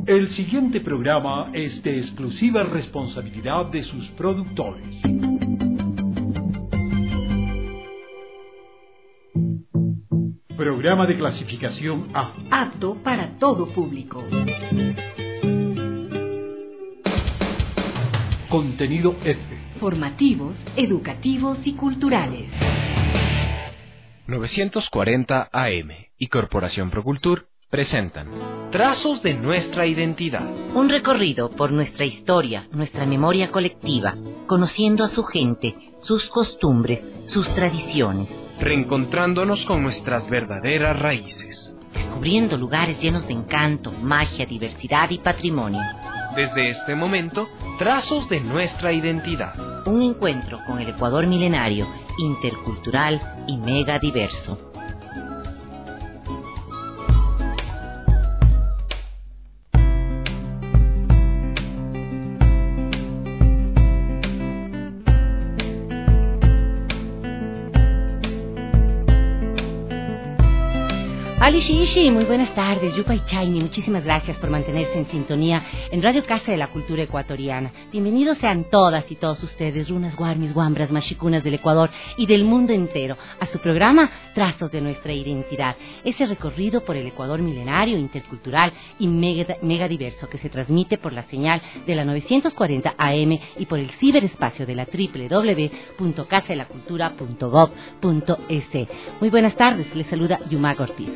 El siguiente programa es de exclusiva responsabilidad de sus productores. Programa de clasificación A. Apto para todo público. Contenido F. Formativos, educativos y culturales. 940 AM y Corporación Procultur presentan Trazos de nuestra identidad. Un recorrido por nuestra historia, nuestra memoria colectiva, conociendo a su gente, sus costumbres, sus tradiciones. Reencontrándonos con nuestras verdaderas raíces. Descubriendo lugares llenos de encanto, magia, diversidad y patrimonio. Desde este momento, Trazos de nuestra identidad. Un encuentro con el Ecuador milenario, intercultural y mega diverso. Ishi, muy buenas tardes, Yupa y Chaini, muchísimas gracias por mantenerse en sintonía en Radio Casa de la Cultura Ecuatoriana. Bienvenidos sean todas y todos ustedes, runas, guarmis, guambras, machicunas del Ecuador y del mundo entero, a su programa Trazos de nuestra identidad, ese recorrido por el Ecuador milenario, intercultural y mega diverso que se transmite por la señal de la 940 AM y por el ciberespacio de la www.casadelacultura.gov.es. Muy buenas tardes, les saluda Yumaga Ortiz.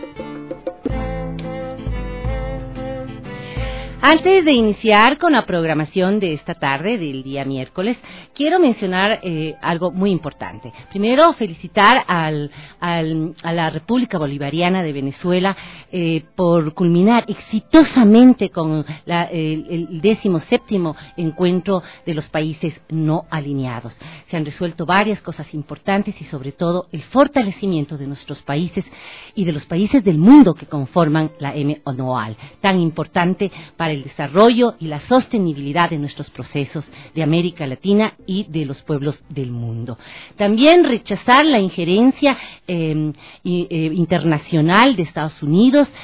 Antes de iniciar con la programación de esta tarde, del día miércoles, quiero mencionar algo muy importante. Primero, felicitar a la República Bolivariana de Venezuela por culminar exitosamente con el 17º encuentro de los países no alineados. Se han resuelto varias cosas importantes y sobre todo el fortalecimiento de nuestros países y de los países del mundo que conforman la MONUAL, tan importante para el desarrollo y la sostenibilidad de nuestros procesos de América Latina y de los pueblos del mundo. También rechazar la injerencia internacional de Estados Unidos.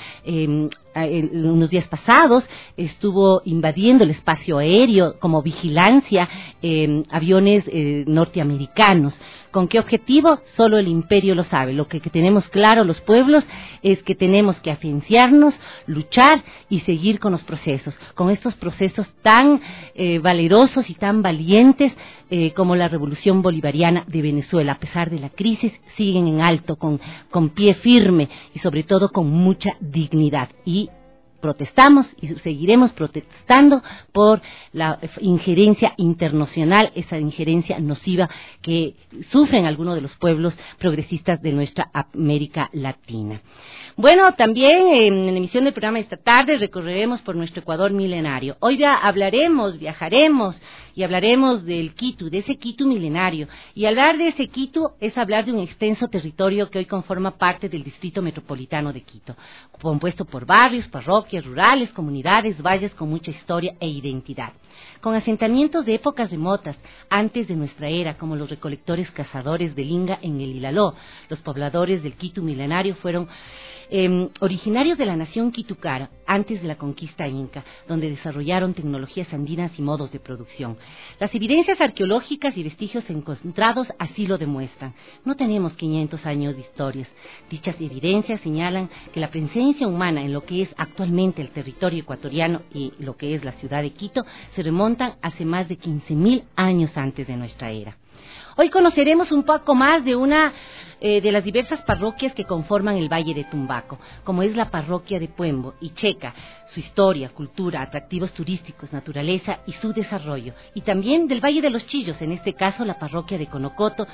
Unos días pasados estuvo invadiendo el espacio aéreo como vigilancia aviones norteamericanos. ¿Con qué objetivo? Solo el imperio lo sabe. Lo que tenemos claro los pueblos es que tenemos que afianzarnos, luchar y seguir con los procesos, con estos procesos tan valerosos y tan valientes como la Revolución Bolivariana de Venezuela. A pesar de la crisis, siguen en alto, con pie firme y sobre todo con mucha dignidad. Y protestamos y seguiremos protestando por la injerencia internacional, esa injerencia nociva que sufren algunos de los pueblos progresistas de nuestra América Latina. Bueno, también en la emisión del programa de esta tarde recorreremos por nuestro Ecuador milenario. Hoy viajaremos y hablaremos del Quito, de ese Quito milenario. Y hablar de ese Quito es hablar de un extenso territorio que hoy conforma parte del Distrito Metropolitano de Quito, compuesto por barrios, parroquias, rurales, comunidades, valles con mucha historia e identidad, con asentamientos de épocas remotas, antes de nuestra era, como los recolectores cazadores del Inga en el Ilaló. Los pobladores del Quito milenario fueron originarios de la nación quitucara, antes de la conquista inca, donde desarrollaron tecnologías andinas y modos de producción. Las evidencias arqueológicas y vestigios encontrados así lo demuestran. No tenemos 500 años de historias. Dichas evidencias señalan que la presencia humana en lo que es actualmente el territorio ecuatoriano y lo que es la ciudad de Quito se remontan hace más de 15.000 años antes de nuestra era. Hoy conoceremos un poco más de una de las diversas parroquias que conforman el Valle de Tumbaco, como es la parroquia de Puembo y Checa, su historia, cultura, atractivos turísticos, naturaleza y su desarrollo, y también del Valle de los Chillos, en este caso la parroquia de Conocoto.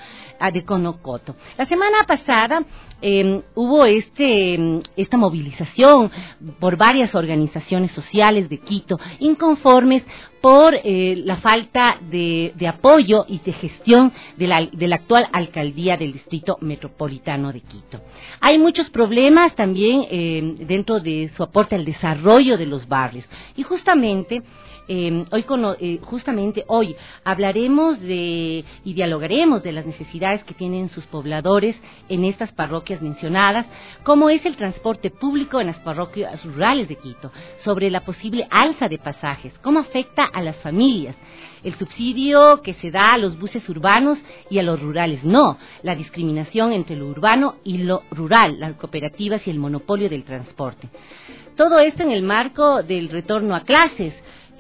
La semana pasada hubo esta movilización por varias organizaciones sociales de Quito, inconformes por la falta de apoyo y de gestión de la actual alcaldía del Distrito Metropolitano de Quito. Hay muchos problemas también dentro de su aporte al desarrollo de los barrios y justamente hoy hablaremos y dialogaremos de las necesidades que tienen sus pobladores en estas parroquias mencionadas, cómo es el transporte público en las parroquias rurales de Quito, sobre la posible alza de pasajes, cómo afecta a las familias, el subsidio que se da a los buses urbanos y a los rurales no, la discriminación entre lo urbano y lo rural, las cooperativas y el monopolio del transporte. Todo esto en el marco del retorno a clases.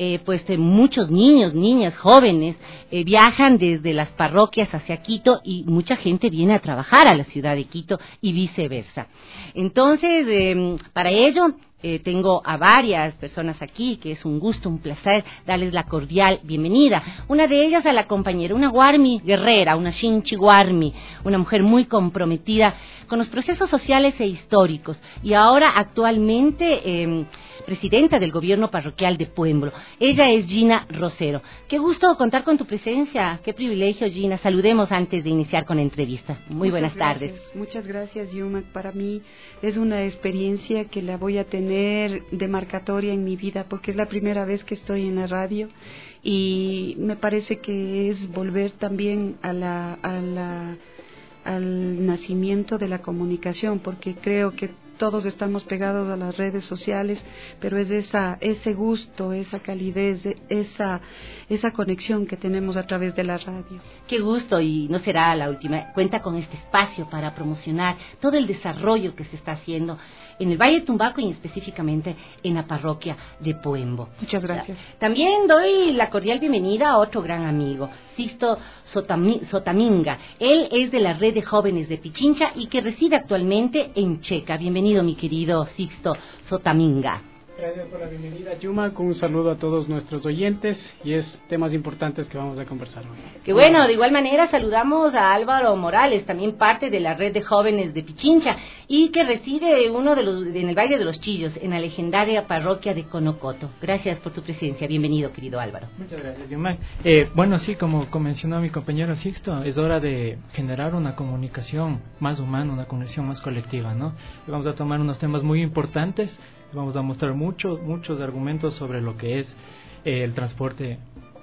Muchos niños, niñas, jóvenes viajan desde las parroquias hacia Quito y mucha gente viene a trabajar a la ciudad de Quito y viceversa. Entonces, para ello tengo a varias personas aquí, que es un gusto, un placer darles la cordial bienvenida. Una de ellas a la compañera, una Guarmi guerrera, una Shinchi Guarmi, una mujer muy comprometida con los procesos sociales e históricos y ahora actualmente presidenta del gobierno parroquial de Pueblo. Ella es Gina Rosero. Qué gusto contar con tu presencia, qué privilegio, Gina. Saludemos antes de iniciar con la entrevista. Muy buenas tardes. Muchas gracias, Yumak. Para mí es una experiencia que la voy a tener demarcatoria en mi vida porque es la primera vez que estoy en la radio y me parece que es volver también al nacimiento de la comunicación, porque creo que todos estamos pegados a las redes sociales, pero es ese gusto, esa calidez, esa conexión que tenemos a través de la radio. Qué gusto, y no será la última. Cuenta con este espacio para promocionar todo el desarrollo que se está haciendo en el Valle de Tumbaco y específicamente en la parroquia de Puembo. Muchas gracias. También doy la cordial bienvenida a otro gran amigo, Sixto Sotaminga. Él es de la Red de Jóvenes de Pichincha y que reside actualmente en Checa. Bienvenido, mi querido Sixto Sotaminga. Gracias por la bienvenida, Yuma. Un saludo a todos nuestros oyentes y es temas importantes que vamos a conversar hoy. Que bueno, de igual manera saludamos a Álvaro Morales, también parte de la Red de Jóvenes de Pichincha y que reside en el Valle de los Chillos, en la legendaria parroquia de Conocoto. Gracias por tu presencia. Bienvenido, querido Álvaro. Muchas gracias, Yuma. Bueno, sí, como mencionó mi compañero Sixto, es hora de generar una comunicación más humana, una conexión más colectiva, ¿no? Vamos a tomar unos temas muy importantes. Vamos a mostrar muchos argumentos sobre lo que es el transporte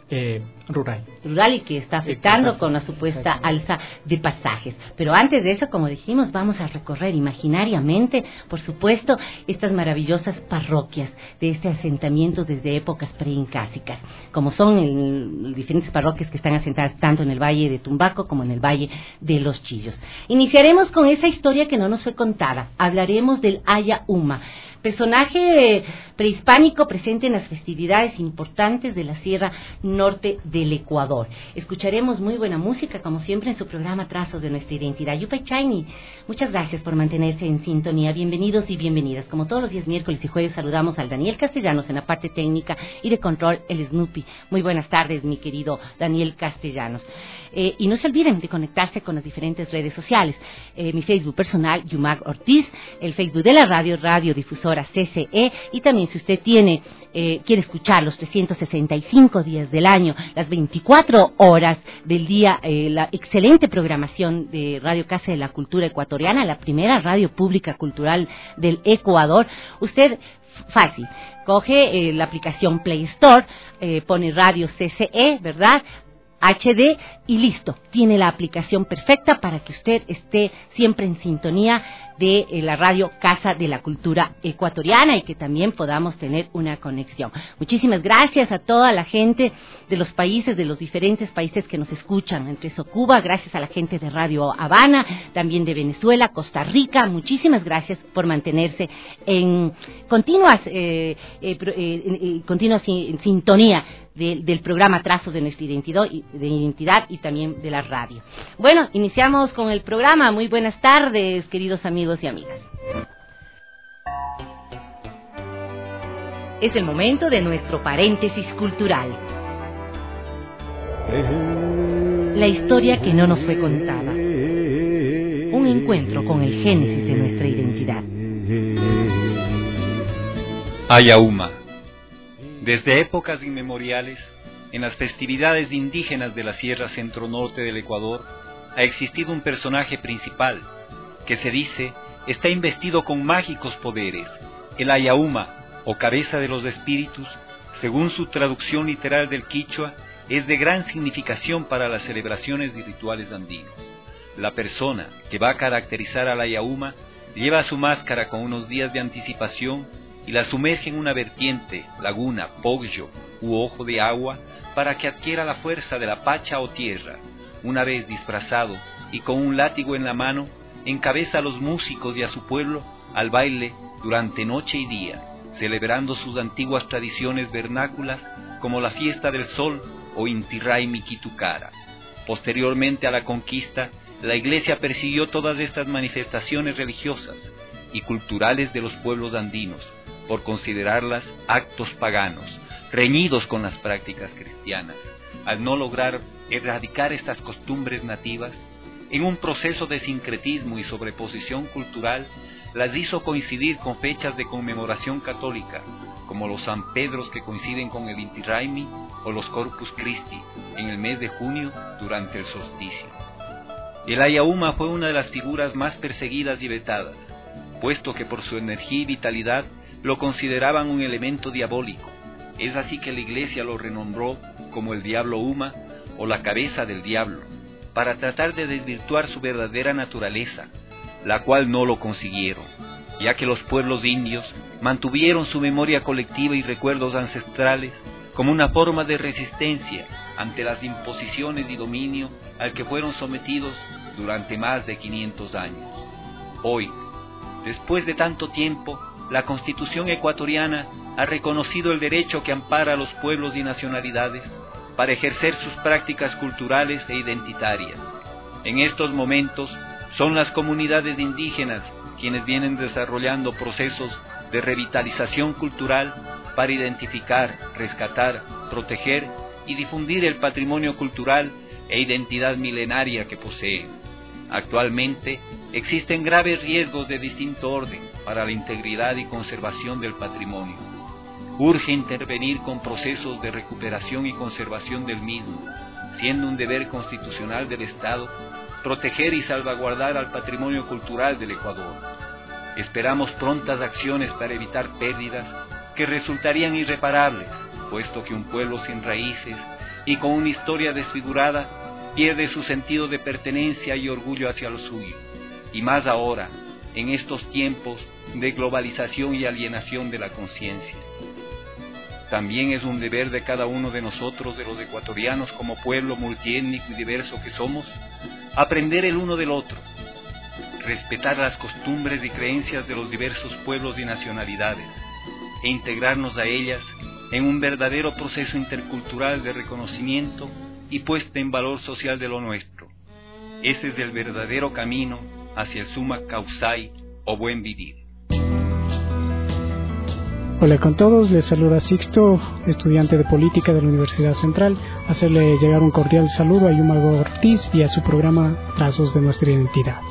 rural y que está afectando con la supuesta alza de pasajes. Pero antes de eso, como dijimos, vamos a recorrer imaginariamente, por supuesto, estas maravillosas parroquias de este asentamiento desde épocas preincásicas, como son diferentes parroquias que están asentadas tanto en el Valle de Tumbaco como en el Valle de los Chillos. Iniciaremos con esa historia que no nos fue contada. Hablaremos del Aya Uma, personaje prehispánico presente en las festividades importantes de la Sierra Norte del Ecuador. Escucharemos muy buena música, como siempre, en su programa Trazos de Nuestra Identidad. Yupay Chaini, muchas gracias por mantenerse en sintonía. Bienvenidos y bienvenidas. Como todos los días, miércoles y jueves, saludamos al Daniel Castellanos en la parte técnica y de control, el Snoopy. Muy buenas tardes, mi querido Daniel Castellanos. Y no se olviden de conectarse con las diferentes redes sociales. Mi Facebook personal, Yumac Ortiz, el Facebook de la radio, Radiodifusora CCE, y también si usted quiere escuchar los 365 días del año, las 24 horas del día, la excelente programación de Radio Casa de la Cultura Ecuatoriana, la primera radio pública cultural del Ecuador, usted fácil, coge la aplicación Play Store, pone Radio CCE, ¿verdad?, HD y listo, tiene la aplicación perfecta para que usted esté siempre en sintonía de la radio Casa de la Cultura Ecuatoriana y que también podamos tener una conexión. Muchísimas gracias a toda la gente de los países, de los diferentes países que nos escuchan, entre eso Cuba, gracias a la gente de Radio Habana, también de Venezuela, Costa Rica, muchísimas gracias por mantenerse en continua sintonía del programa Trazos de Nuestra Identidad y también de la radio. Bueno, iniciamos con el programa. Muy buenas tardes, queridos amigos y amigas. Es el momento de nuestro paréntesis cultural. La historia que no nos fue contada. Un encuentro con el génesis de nuestra identidad. Aya Uma. Desde épocas inmemoriales, en las festividades indígenas de la Sierra Centro-Norte del Ecuador, ha existido un personaje principal, que se dice está investido con mágicos poderes, el Ayauma, o cabeza de los espíritus, según su traducción literal del quichua, es de gran significación para las celebraciones y rituales andinos. La persona que va a caracterizar al Ayauma lleva su máscara con unos días de anticipación y la sumerge en una vertiente, laguna, poggio u ojo de agua para que adquiera la fuerza de la pacha o tierra. Una vez disfrazado y con un látigo en la mano, encabeza a los músicos y a su pueblo al baile durante noche y día, celebrando sus antiguas tradiciones vernáculas como la fiesta del sol o Inti Raymi Kitucara. Posteriormente a la conquista, la Iglesia persiguió todas estas manifestaciones religiosas y culturales de los pueblos andinos, por considerarlas actos paganos, reñidos con las prácticas cristianas. Al no lograr erradicar estas costumbres nativas, en un proceso de sincretismo y sobreposición cultural, las hizo coincidir con fechas de conmemoración católica, como los San Pedros que coinciden con el Inti Raymi o los Corpus Christi, en el mes de junio durante el solsticio. El Ayauma fue una de las figuras más perseguidas y vetadas, puesto que por su energía y vitalidad lo consideraban un elemento diabólico. Es así que la Iglesia lo renombró como el Diablo Uma o la cabeza del diablo, para tratar de desvirtuar su verdadera naturaleza, la cual no lo consiguieron, ya que los pueblos indios mantuvieron su memoria colectiva y recuerdos ancestrales como una forma de resistencia ante las imposiciones y dominio al que fueron sometidos durante más de 500 años. Hoy, después de tanto tiempo, la Constitución ecuatoriana ha reconocido el derecho que ampara a los pueblos y nacionalidades para ejercer sus prácticas culturales e identitarias. En estos momentos, son las comunidades indígenas quienes vienen desarrollando procesos de revitalización cultural para identificar, rescatar, proteger y difundir el patrimonio cultural e identidad milenaria que poseen. Actualmente existen graves riesgos de distinto orden para la integridad y conservación del patrimonio. Urge intervenir con procesos de recuperación y conservación del mismo, siendo un deber constitucional del Estado proteger y salvaguardar al patrimonio cultural del Ecuador. Esperamos prontas acciones para evitar pérdidas que resultarían irreparables, puesto que un pueblo sin raíces y con una historia desfigurada pierde su sentido de pertenencia y orgullo hacia lo suyo, y más ahora, en estos tiempos de globalización y alienación de la conciencia. También es un deber de cada uno de nosotros, de los ecuatorianos como pueblo multiétnico y diverso que somos, aprender el uno del otro, respetar las costumbres y creencias de los diversos pueblos y nacionalidades, e integrarnos a ellas en un verdadero proceso intercultural de reconocimiento y puesta en valor social de lo nuestro. Ese es el verdadero camino hacia el Summa Causai o buen vivir. Hola con todos, les saluda Sixto, estudiante de Política de la Universidad Central. Hacerle llegar un cordial saludo a Yuma Ortiz y a su programa Trazos de Nuestra Identidad.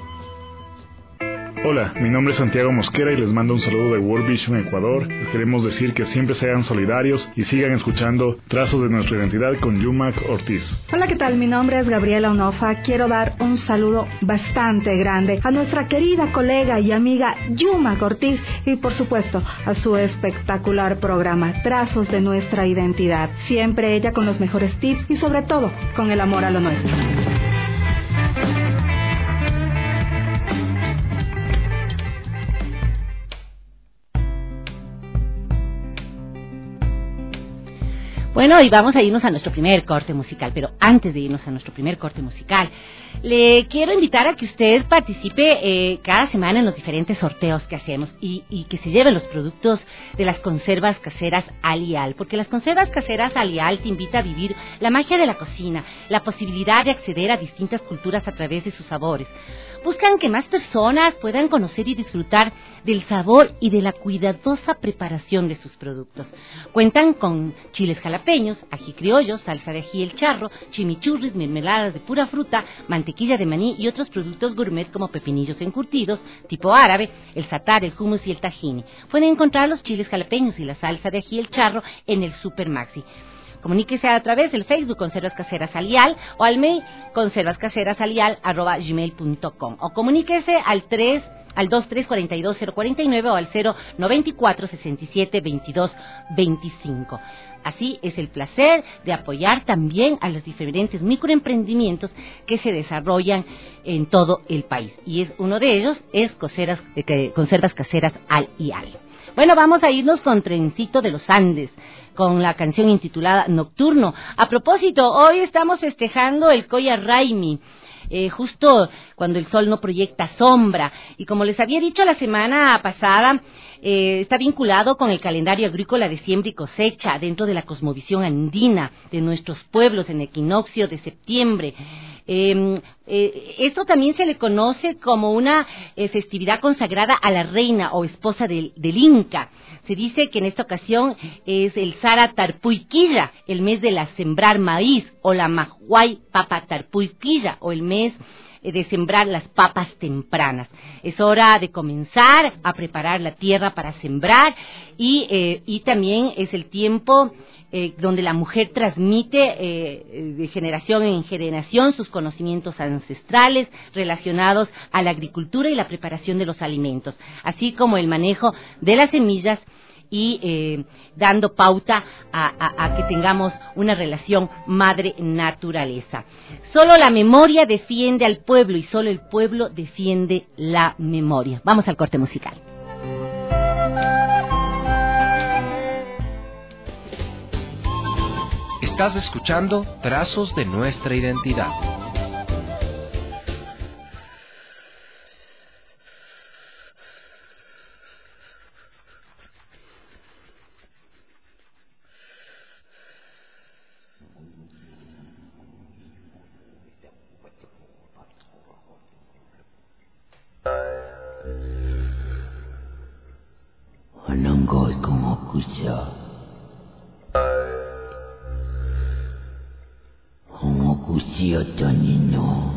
Hola, mi nombre es Santiago Mosquera y les mando un saludo de World Vision Ecuador. Les queremos decir que siempre sean solidarios y sigan escuchando Trazos de Nuestra Identidad con Yumac Ortiz. Hola, ¿qué tal? Mi nombre es Gabriela Onofa. Quiero dar un saludo bastante grande a nuestra querida colega y amiga Yumac Ortiz y, por supuesto, a su espectacular programa Trazos de Nuestra Identidad. Siempre ella con los mejores tips y, sobre todo, con el amor a lo nuestro. Bueno, y vamos a irnos a nuestro primer corte musical, pero antes de irnos a nuestro primer corte musical, le quiero invitar a que usted participe cada semana en los diferentes sorteos que hacemos y que se lleven los productos de las conservas caseras Alial, porque las conservas caseras Alial te invita a vivir la magia de la cocina, la posibilidad de acceder a distintas culturas a través de sus sabores. Buscan que más personas puedan conocer y disfrutar del sabor y de la cuidadosa preparación de sus productos. Cuentan con chiles jalapeños, ají criollo, salsa de ají el charro, chimichurris, mermeladas de pura fruta, mantequilla de maní y otros productos gourmet como pepinillos encurtidos, tipo árabe, el satar, el hummus y el tahini. Pueden encontrar los chiles jalapeños y la salsa de ají el charro en el Super Maxi. Comuníquese a través del Facebook Conservas Caseras Alial o al mail conservascaserasalial@gmail.com o comuníquese al 2342-049 o al 094-67-22-25. Así es el placer de apoyar también a los diferentes microemprendimientos que se desarrollan en todo el país. Y es uno de ellos es Conservas Caseras Alial. Bueno, vamos a irnos con Trencito de los Andes, con la canción intitulada Nocturno. A propósito, hoy estamos festejando el Coya Raimi, justo cuando el sol no proyecta sombra. Y como les había dicho la semana pasada, está vinculado con el calendario agrícola de siembra y cosecha dentro de la cosmovisión andina de nuestros pueblos en equinoccio de septiembre. Esto también se le conoce como una festividad consagrada a la reina o esposa del Inca. Se dice que en esta ocasión es el Sara Tarpuiquilla, el mes de la sembrar maíz, o la Mahuay Papa Tarpuiquilla, o el mes de sembrar las papas tempranas. Es hora de comenzar a preparar la tierra para sembrar y también es el tiempo donde la mujer transmite de generación en generación sus conocimientos ancestrales relacionados a la agricultura y la preparación de los alimentos, así como el manejo de las semillas y dando pauta a que tengamos una relación madre-naturaleza. Solo la memoria defiende al pueblo y solo el pueblo defiende la memoria. Vamos al corte musical. Estás escuchando Trazos de Nuestra Identidad. Ananggoy kong kusya. Kusya tanino.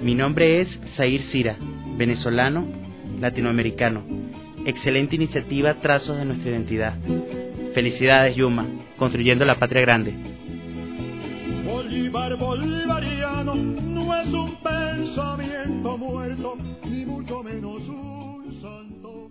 Mi nombre es Zair Sira, venezolano, latinoamericano. Excelente iniciativa, Trazos de Nuestra Identidad. Felicidades, Yuma, construyendo la patria grande. Bolívar bolivariano no es un pensamiento muerto, ni mucho menos un santo.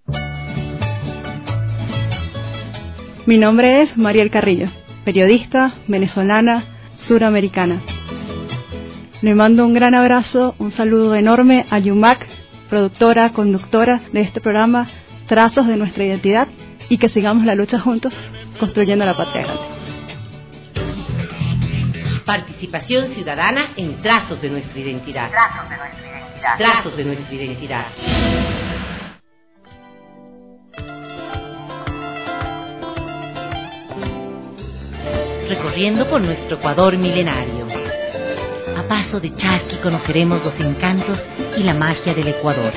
Mi nombre es Mariel Carrillo, periodista, venezolana, suramericana. Le mando un gran abrazo, un saludo enorme a Yumac, productora, conductora de este programa Trazos de Nuestra Identidad, y que sigamos la lucha juntos, construyendo la patria grande. Participación ciudadana en Trazos de Nuestra Identidad. Trazos de nuestra identidad. Trazos de Nuestra Identidad. Recorriendo por nuestro Ecuador milenario. A paso de chasqui conoceremos los encantos y la magia del Ecuador.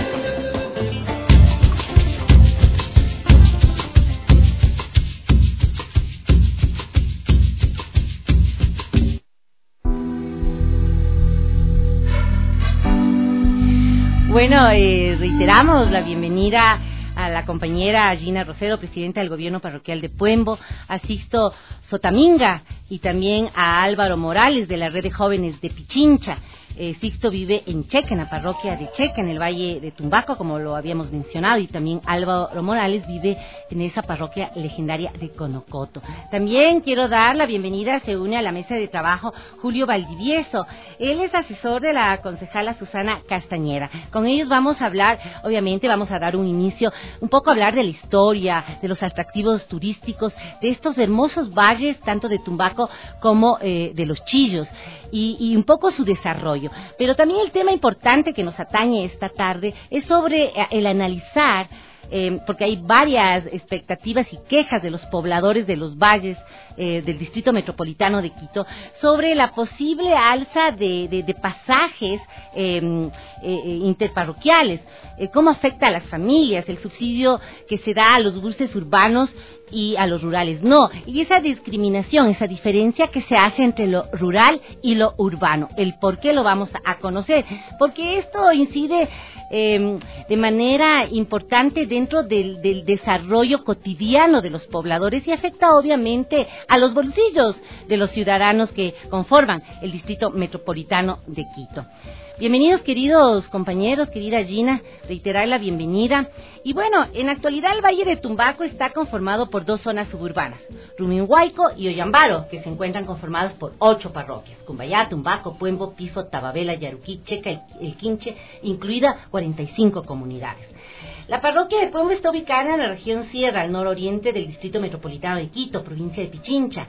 Bueno, reiteramos la bienvenida a la compañera Gina Rosero, presidenta del Gobierno Parroquial de Puembo, a Sixto Sotaminga y también a Álvaro Morales de la Red de Jóvenes de Pichincha. Sixto vive en Checa, en la parroquia de Checa, en el Valle de Tumbaco, como lo habíamos mencionado, y también Álvaro Morales vive en esa parroquia legendaria de Conocoto. También quiero dar la bienvenida, se une a la mesa de trabajo Julio Valdivieso. Él es asesor de la concejala Susana Castañeda. Con ellos vamos a hablar, obviamente vamos a dar un inicio, un poco a hablar de la historia, de los atractivos turísticos, de estos hermosos valles, tanto de Tumbaco como de los Chillos, y un poco su desarrollo. Pero también el tema importante que nos atañe esta tarde es sobre el analizar, porque hay varias expectativas y quejas de los pobladores de los valles del Distrito Metropolitano de Quito sobre la posible alza de pasajes interparroquiales, cómo afecta a las familias, el subsidio que se da a los buses urbanos y a los rurales no, y esa discriminación, esa diferencia que se hace entre lo rural y lo urbano, el por qué lo vamos a conocer, porque esto incide de manera importante dentro del desarrollo cotidiano de los pobladores y afecta obviamente a los bolsillos de los ciudadanos que conforman el Distrito Metropolitano de Quito. Bienvenidos, queridos compañeros, querida Gina, reiterar la bienvenida. Y bueno, en la actualidad el Valle de Tumbaco está conformado por dos zonas suburbanas, Rumihuayco y Ollambaro, que se encuentran conformadas por 8 parroquias, Cumbayá, Tumbaco, Puembo, Pifo, Tababela, Yaruquí, Checa, El Quinche, incluida 45 comunidades. La parroquia de Puembo está ubicada en la región Sierra, al nororiente del Distrito Metropolitano de Quito, provincia de Pichincha.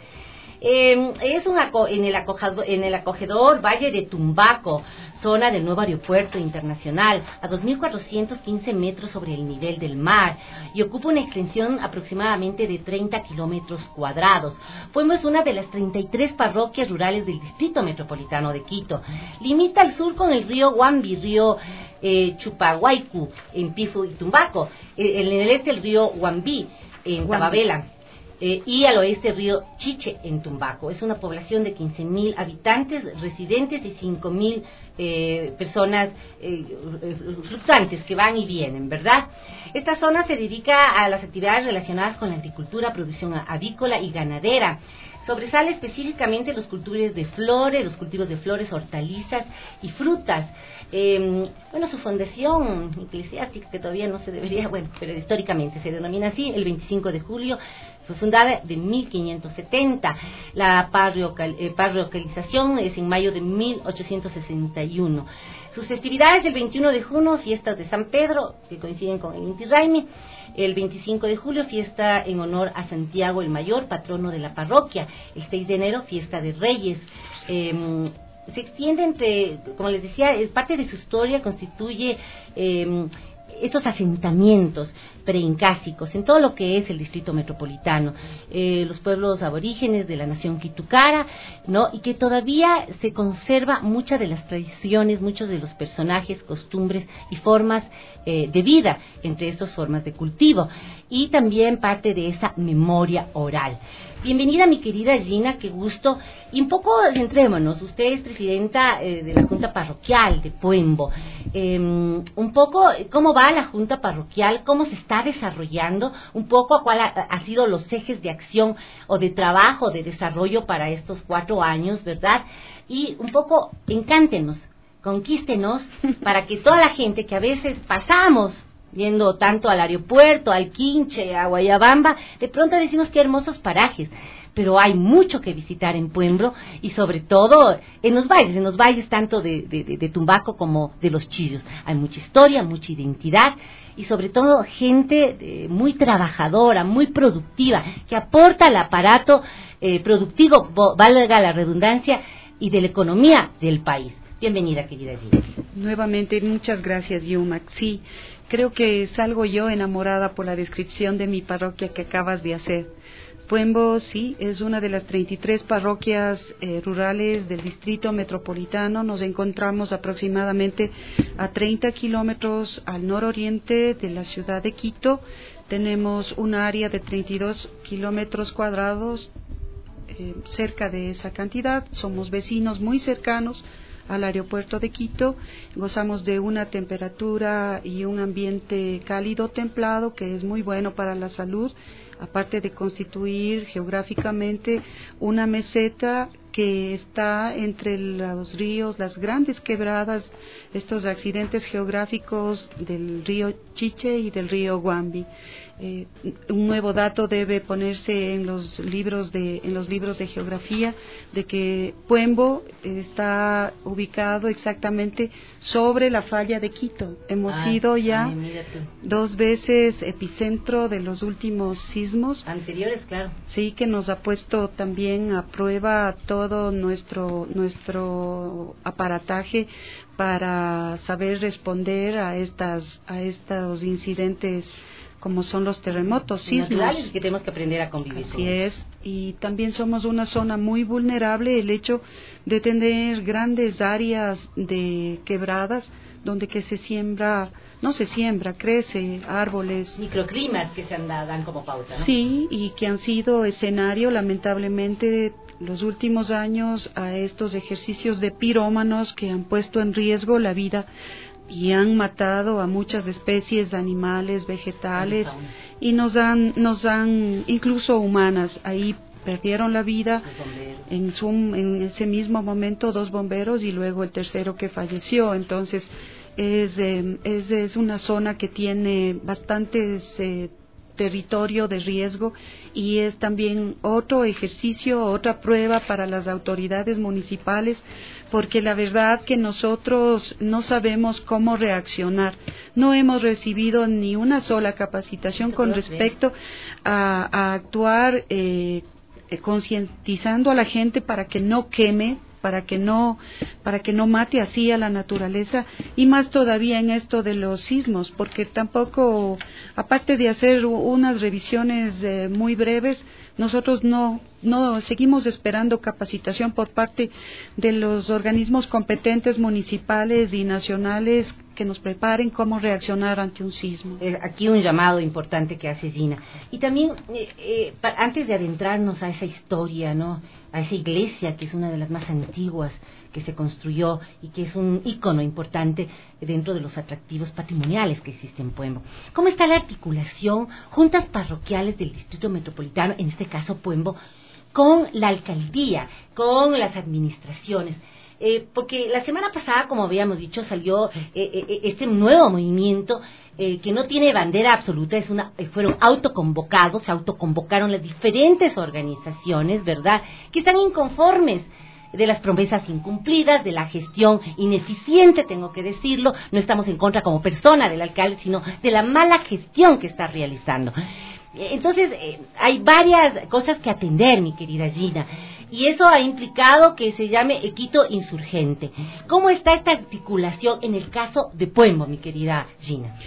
Es en el acogedor Valle de Tumbaco, zona del nuevo aeropuerto internacional, a 2.415 metros sobre el nivel del mar, y ocupa una extensión aproximadamente de 30 kilómetros cuadrados. Puembo es una de las 33 parroquias rurales del Distrito Metropolitano de Quito. Limita al sur con el río Huambi, río Chupaguaycu, en Pifo y Tumbaco, en el este el río Huambi, en Tababela. Y al oeste el río Chiche en Tumbaco. Es una población de 15.000 habitantes residentes y 5.000 personas fluctuantes que van y vienen, ¿verdad? Esta zona se dedica a las actividades relacionadas con la agricultura, producción avícola y ganadera. Sobresale específicamente los cultivos de flores, hortalizas y frutas. Bueno, su fundación eclesiástica, que todavía no se debería, bueno, pero históricamente se denomina así, el 25 de julio, fue fundada de 1570. La parroquialización es en mayo de 1861. Sus festividades el 21 de junio, fiestas de San Pedro, que coinciden con el Inti Raymi. El 25 de julio, fiesta en honor a Santiago el Mayor, patrono de la parroquia. El 6 de enero, fiesta de Reyes. Se extiende entre, como les decía, parte de su historia constituye estos asentamientos preincásicos en todo lo que es el distrito metropolitano, los pueblos aborígenes de la nación Quitucara, ¿no? Y que todavía se conserva muchas de las tradiciones, muchos de los personajes, costumbres y formas de vida, entre estas formas de cultivo, y también parte de esa memoria oral. Bienvenida, mi querida Gina, qué gusto. Y un poco centrémonos, usted es presidenta de la Junta Parroquial de Puembo. Un poco, ¿cómo va la Junta Parroquial? ¿Cómo se está desarrollando? Un poco, ¿cuál ha sido los ejes de acción o de trabajo, de desarrollo para estos 4 años, verdad? Y un poco, encántenos, conquístenos, para que toda la gente que a veces pasamos yendo tanto al aeropuerto, al Quinche, a Guayabamba, de pronto decimos qué hermosos parajes, pero hay mucho que visitar en Pueblo y sobre todo en los valles tanto de Tumbaco como de Los Chillos. Hay mucha historia, mucha identidad y sobre todo gente muy trabajadora, muy productiva, que aporta al aparato productivo, valga la redundancia, y de la economía del país. Bienvenida, querida Gina. Nuevamente, muchas gracias, Yumac. Sí, creo que salgo yo enamorada por la descripción de mi parroquia que acabas de hacer. Puembo, sí, es una de las 33 parroquias rurales del distrito metropolitano. Nos encontramos aproximadamente a 30 kilómetros al nororiente de la ciudad de Quito. Tenemos un área de 32 kilómetros cuadrados cerca de esa cantidad. Somos vecinos muy cercanos al aeropuerto de Quito, gozamos de una temperatura y un ambiente cálido templado que es muy bueno para la salud, aparte de constituir geográficamente una meseta que está entre los ríos, las grandes quebradas, estos accidentes geográficos del río Chiche y del río Guambi. Un nuevo dato debe ponerse en los libros de geografía de que Puembo está ubicado exactamente sobre la falla de Quito. Hemos sido ya 2 veces epicentro de los últimos sismos anteriores, claro. Sí, que nos ha puesto también a prueba todo nuestro aparataje para saber responder a estos incidentes como son los terremotos, sismos. Naturales, que tenemos que aprender a convivir. Así es, y también somos una zona muy vulnerable, el hecho de tener grandes áreas de quebradas donde que crece árboles. Microclimas que se dan como pauta, ¿no? Sí, y que han sido escenario, lamentablemente, los últimos años a estos ejercicios de pirómanos que han puesto en riesgo la vida y han matado a muchas especies animales, vegetales, y nos han incluso humanas, ahí perdieron la vida en ese mismo momento 2 bomberos y luego el tercero que falleció. Entonces es una zona que tiene bastantes territorio de riesgo y es también otro ejercicio, otra prueba para las autoridades municipales, porque la verdad que nosotros no sabemos cómo reaccionar. No hemos recibido ni una sola capacitación con respecto a actuar concientizando a la gente para que no queme, para que no mate así a la naturaleza, y más todavía en esto de los sismos, porque tampoco, aparte de hacer unas revisiones muy breves, nosotros no seguimos esperando capacitación por parte de los organismos competentes municipales y nacionales que nos preparen cómo reaccionar ante un sismo. Aquí un llamado importante que hace Gina. Y también, antes de adentrarnos a esa historia, ¿no?, a esa iglesia que es una de las más antiguas que se construyó y que es un ícono importante dentro de los atractivos patrimoniales que existen en Puembo. ¿Cómo está la articulación, juntas parroquiales del Distrito Metropolitano, en este caso Puembo, con la alcaldía, con las administraciones? Porque la semana pasada, como habíamos dicho, salió este nuevo movimiento que no tiene bandera absoluta, fueron autoconvocados, se autoconvocaron las diferentes organizaciones, ¿verdad?, que están inconformes de las promesas incumplidas, de la gestión ineficiente, tengo que decirlo. No estamos en contra como persona del alcalde, sino de la mala gestión que está realizando. Entonces, hay varias cosas que atender, mi querida Gina, y eso ha implicado que se llame Quito Insurgente. ¿Cómo está esta articulación en el caso de Puembo, mi querida Gina?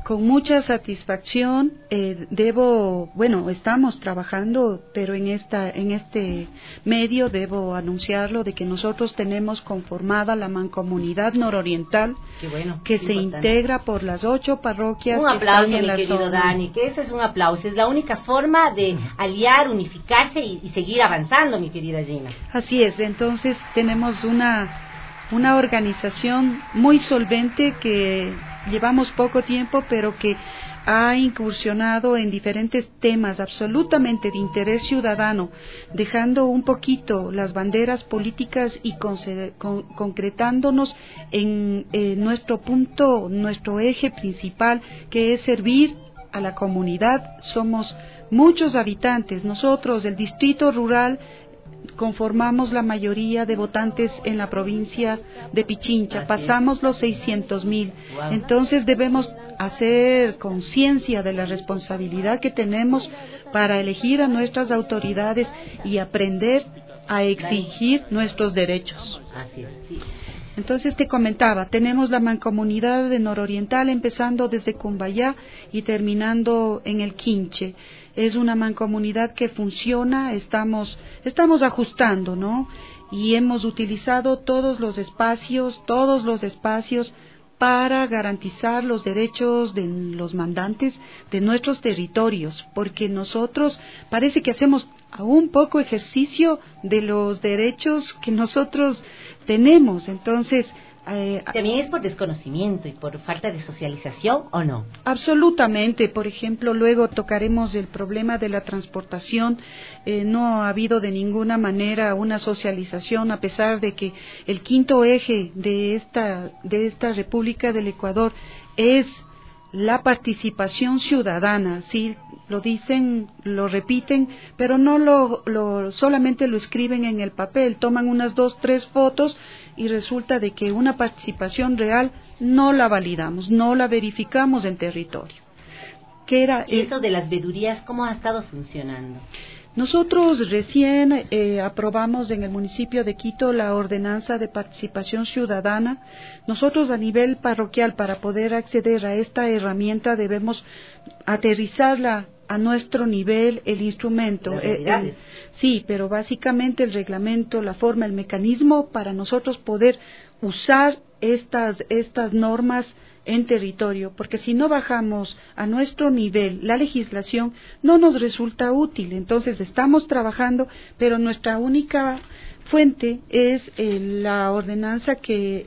Con mucha satisfacción estamos trabajando, pero en este medio debo anunciarlo de que nosotros tenemos conformada la Mancomunidad Nororiental, que se integra por las 8 parroquias un que aplauso, están en la querido zona. Dani, que eso es un aplauso, es la única forma de aliar, unificarse y seguir avanzando, mi querida Gina. Así es, entonces tenemos una organización muy solvente que llevamos poco tiempo, pero que ha incursionado en diferentes temas absolutamente de interés ciudadano, dejando un poquito las banderas políticas y concretándonos en nuestro eje principal, que es servir a la comunidad. Somos muchos habitantes, nosotros, el distrito rural, conformamos la mayoría de votantes en la provincia de Pichincha, pasamos los 600,000, entonces debemos hacer conciencia de la responsabilidad que tenemos para elegir a nuestras autoridades y aprender a exigir nuestros derechos. Entonces te comentaba, tenemos la mancomunidad de Nororiental empezando desde Cumbayá y terminando en el Quinche. Es una mancomunidad que funciona, estamos ajustando, ¿no? Y hemos utilizado todos los espacios para garantizar los derechos de los mandantes de nuestros territorios, porque nosotros parece que hacemos un poco ejercicio de los derechos que nosotros tenemos. Entonces, ¿también es por desconocimiento y por falta de socialización o no? Absolutamente. Por ejemplo, luego tocaremos el problema de la transportación. No ha habido de ninguna manera una socialización, a pesar de que el quinto eje de esta República del Ecuador es la participación ciudadana. Sí, lo dicen, lo repiten, pero no solamente lo escriben en el papel, toman unas 2, 3 fotos y resulta de que una participación real no la validamos, no la verificamos en territorio. ¿Y eso de las vedurías cómo ha estado funcionando? Nosotros recién aprobamos en el municipio de Quito la ordenanza de participación ciudadana. Nosotros a nivel parroquial, para poder acceder a esta herramienta, debemos aterrizarla a nuestro nivel, el instrumento. Sí, pero básicamente el reglamento, la forma, el mecanismo para nosotros poder usar estas normas en territorio, porque si no bajamos a nuestro nivel la legislación, no nos resulta útil. Entonces estamos trabajando, pero nuestra única fuente es la ordenanza que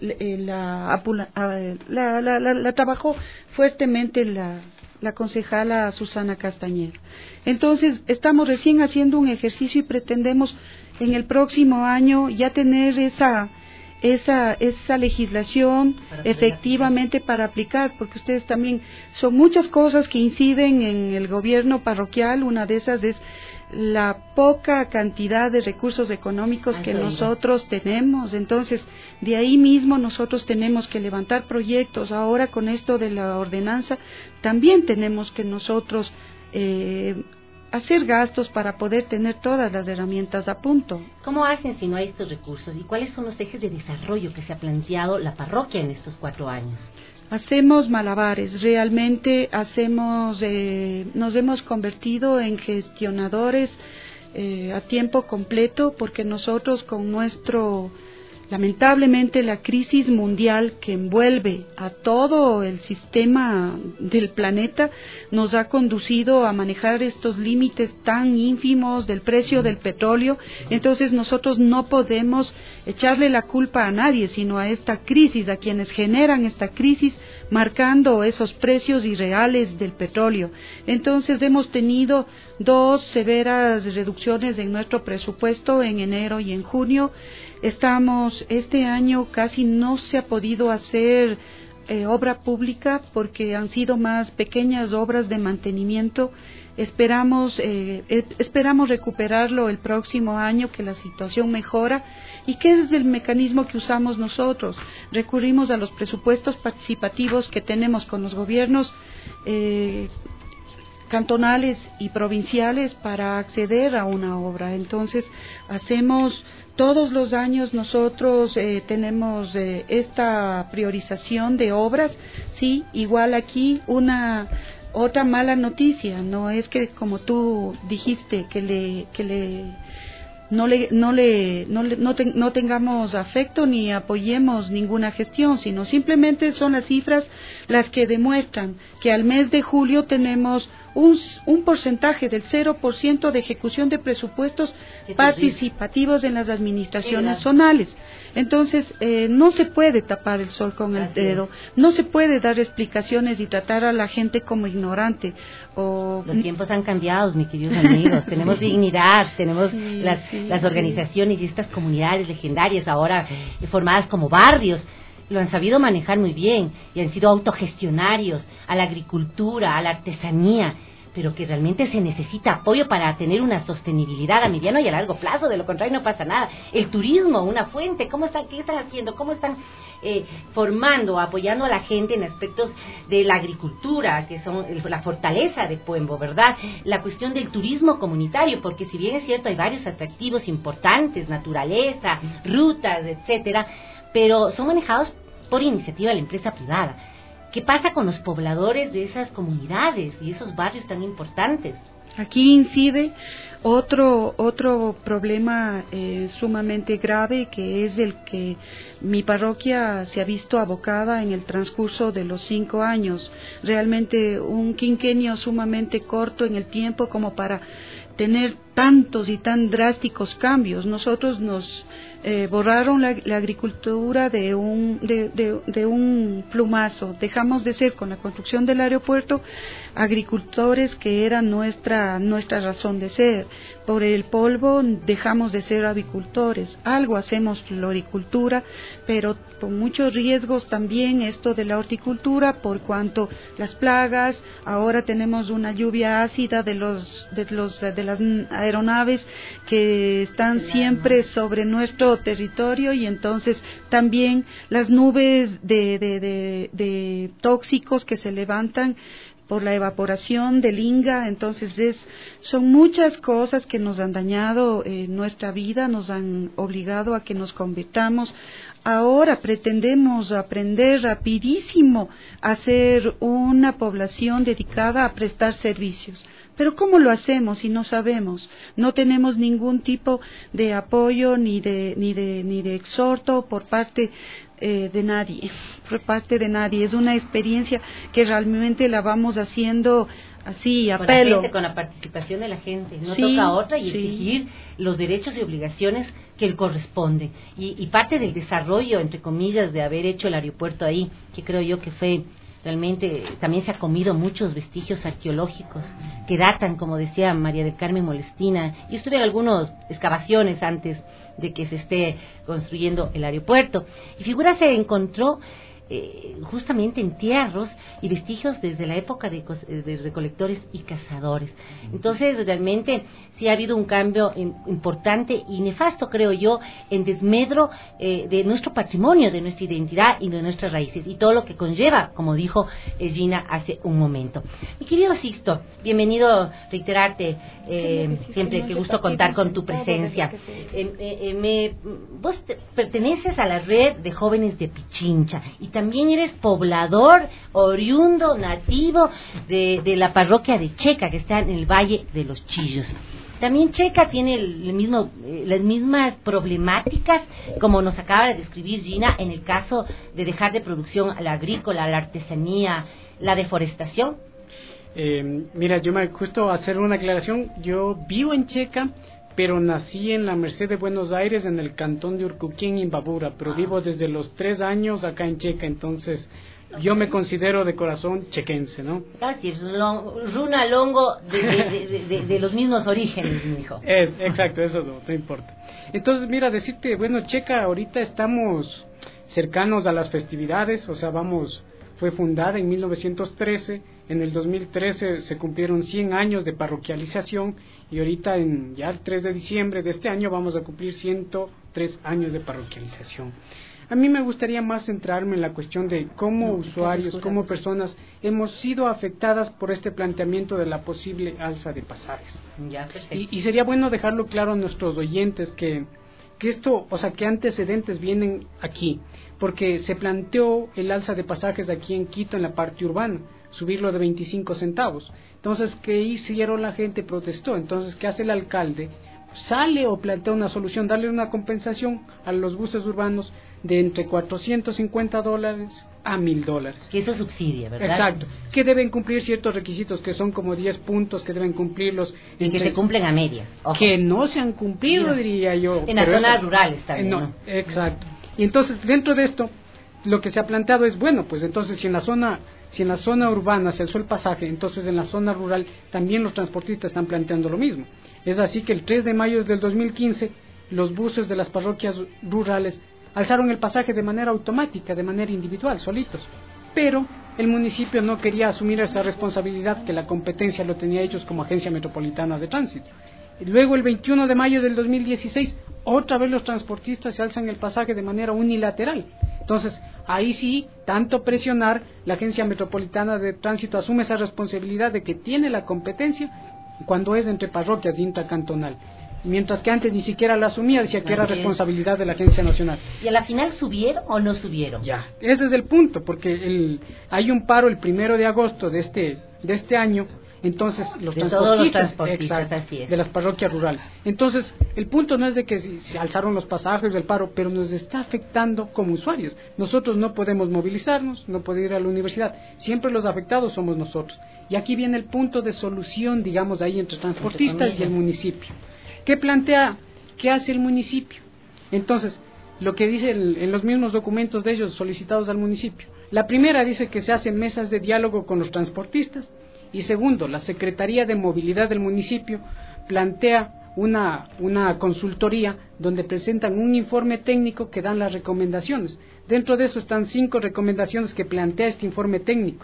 la trabajó fuertemente la concejala Susana Castañeda. Entonces estamos recién haciendo un ejercicio y pretendemos en el próximo año ya tener esa legislación efectivamente para aplicar, porque ustedes también, son muchas cosas que inciden en el gobierno parroquial. Una de esas es la poca cantidad de recursos económicos que nosotros tenemos. Entonces, de ahí mismo nosotros tenemos que levantar proyectos. Ahora con esto de la ordenanza, también tenemos que nosotros hacer gastos para poder tener todas las herramientas a punto. ¿Cómo hacen si no hay estos recursos? ¿Y cuáles son los ejes de desarrollo que se ha planteado la parroquia en estos 4 años? Hacemos malabares, realmente nos hemos convertido en gestionadores a tiempo completo, porque nosotros lamentablemente la crisis mundial que envuelve a todo el sistema del planeta nos ha conducido a manejar estos límites tan ínfimos del precio del petróleo. Entonces nosotros no podemos echarle la culpa a nadie, sino a esta crisis, a quienes generan esta crisis, marcando esos precios irreales del petróleo. Entonces hemos tenido 2 severas reducciones en nuestro presupuesto en enero y en junio. Este año casi no se ha podido hacer obra pública porque han sido más pequeñas obras de mantenimiento. Esperamos recuperarlo el próximo año, que la situación mejora. ¿Y qué es el mecanismo que usamos nosotros? Recurrimos a los presupuestos participativos que tenemos con los gobiernos cantonales y provinciales para acceder a una obra. Entonces, hacemos todos los años, nosotros tenemos esta priorización de obras, sí, igual aquí otra mala noticia, no es que como tú dijiste no tengamos afecto ni apoyemos ninguna gestión, sino simplemente son las cifras las que demuestran que al mes de julio tenemos un porcentaje del 0% de ejecución de presupuestos participativos en las administraciones zonales. Entonces, no se puede tapar el sol con el dedo, no se puede dar explicaciones y tratar a la gente como ignorante. Los tiempos han cambiado, mis queridos amigos, tenemos dignidad, tenemos las organizaciones y estas comunidades legendarias ahora formadas como barrios, lo han sabido manejar muy bien y han sido autogestionarios a la agricultura, a la artesanía, pero que realmente se necesita apoyo para tener una sostenibilidad a mediano y a largo plazo, de lo contrario no pasa nada. El turismo, una fuente, ¿qué están haciendo? ¿Cómo están formando, apoyando a la gente en aspectos de la agricultura, que son la fortaleza de Puembo, ¿verdad? La cuestión del turismo comunitario, porque si bien es cierto hay varios atractivos importantes, naturaleza, rutas, etcétera, pero son manejados por iniciativa de la empresa privada. ¿Qué pasa con los pobladores de esas comunidades y esos barrios tan importantes? Aquí incide otro problema sumamente grave, que es el que mi parroquia se ha visto abocada en el transcurso de los 5 años. Realmente un quinquenio sumamente corto en el tiempo como para tener tantos y tan drásticos cambios. Nosotros nos borraron la agricultura de un plumazo. Dejamos de ser, con la construcción del aeropuerto, agricultores que eran nuestra razón de ser. Por el polvo dejamos de ser avicultores. Algo hacemos floricultura, pero con muchos riesgos también esto de la horticultura, por cuanto las plagas. Ahora tenemos una lluvia ácida de las aeronaves que están siempre sobre nuestro territorio, y entonces también las nubes de tóxicos que se levantan por la evaporación del Inga. Entonces son muchas cosas que nos han dañado nuestra vida, nos han obligado a que nos convirtamos. Ahora pretendemos aprender rapidísimo a ser una población dedicada a prestar servicios. Pero ¿cómo lo hacemos si no sabemos? No tenemos ningún tipo de apoyo ni de exhorto por parte de nadie. Es una experiencia que realmente la vamos haciendo así, a pelo. Con la participación de la gente. No toca otra y exigir los derechos y obligaciones que le corresponden. Y parte del desarrollo, entre comillas, de haber hecho el aeropuerto ahí, que creo yo que fue... Realmente también se ha comido muchos vestigios arqueológicos que datan, como decía María del Carmen Molestina. Yo estuve en algunas excavaciones antes de que se esté construyendo el aeropuerto, y figura se encontró justamente entierros y vestigios desde la época de recolectores y cazadores. Entonces realmente sí ha habido un cambio importante y nefasto, creo yo, en desmedro de nuestro patrimonio, de nuestra identidad y de nuestras raíces, y todo lo que conlleva, como dijo Gina hace un momento. Mi querido Sixto, bienvenido, reiterarte, siempre que gusto contar con tu presencia. Vos perteneces a la red de jóvenes de Pichincha y también eres poblador, oriundo, nativo de la parroquia de Checa, que está en el Valle de los Chillos. También Checa tiene las mismas problemáticas, como nos acaba de describir Gina, en el caso de dejar de producción a la agrícola, a la artesanía, la deforestación. Mira, yo me justo hacer una aclaración. Yo vivo en Checa, pero nací en la Merced de Buenos Aires, en el cantón de Urcuquín, Imbabura, pero vivo desde los 3 años acá en Checa, entonces yo me considero de corazón chequense, ¿no? Runa longo de los mismos orígenes, mi hijo. Exacto, eso no importa. Entonces, mira, decirte, bueno, Checa, ahorita estamos cercanos a las festividades, o sea, fue fundada en 1913, en el 2013 se cumplieron 100 años de parroquialización, y ahorita ya el 3 de diciembre de este año vamos a cumplir 103 años de parroquialización. A mí me gustaría más centrarme en la cuestión de cómo usuarios, como personas, hemos sido afectadas por este planteamiento de la posible alza de pasajes. Ya, perfecto. Y sería bueno dejarlo claro a nuestros oyentes que esto, o sea, que antecedentes vienen aquí, porque se planteó el alza de pasajes aquí en Quito, en la parte urbana, subirlo de 25 centavos. Entonces, ¿qué hicieron? La gente protestó. Entonces, ¿qué hace el alcalde? Sale o plantea una solución, darle una compensación a los buses urbanos de entre $450 a $1,000. Que eso subsidia, ¿verdad? Exacto. Que deben cumplir ciertos requisitos, que son como 10 puntos, que deben cumplirlos. Y que se cumplen a medias. Que no se han cumplido, diría yo. En las zonas rurales también, ¿no? Exacto. Y entonces, dentro de esto, lo que se ha planteado es, bueno, pues entonces si en la zona urbana se alzó el pasaje, entonces en la zona rural también los transportistas están planteando lo mismo. Es así que el 3 de mayo del 2015 los buses de las parroquias rurales alzaron el pasaje de manera automática, de manera individual, solitos. Pero el municipio no quería asumir esa responsabilidad, que la competencia lo tenía ellos como Agencia Metropolitana de Tránsito. Y luego el 21 de mayo del 2016 otra vez los transportistas se alzan el pasaje de manera unilateral. Entonces, ahí sí, tanto presionar, la Agencia Metropolitana de Tránsito asume esa responsabilidad de que tiene la competencia cuando es entre parroquias de intracantonal. Mientras que antes ni siquiera la asumía, decía que era responsabilidad de la Agencia Nacional. ¿Y a la final subieron o no subieron? Ya, ese es el punto, porque hay un paro el 1 de agosto de este año. Entonces los transportistas, exacto, así es, de las parroquias rurales. Entonces el punto no es de que se alzaron los pasajes del paro, pero nos está afectando como usuarios. Nosotros no podemos movilizarnos, no podemos ir a la universidad, siempre los afectados somos nosotros. Y aquí viene el punto de solución, digamos, ahí entre transportistas y el municipio. ¿Qué plantea? ¿Qué hace el municipio? Entonces, lo que dice en los mismos documentos de ellos solicitados al municipio. La primera dice que se hacen mesas de diálogo con los transportistas. Y segundo, la Secretaría de Movilidad del municipio plantea una consultoría donde presentan un informe técnico que dan las recomendaciones. Dentro de eso están 5 recomendaciones que plantea este informe técnico.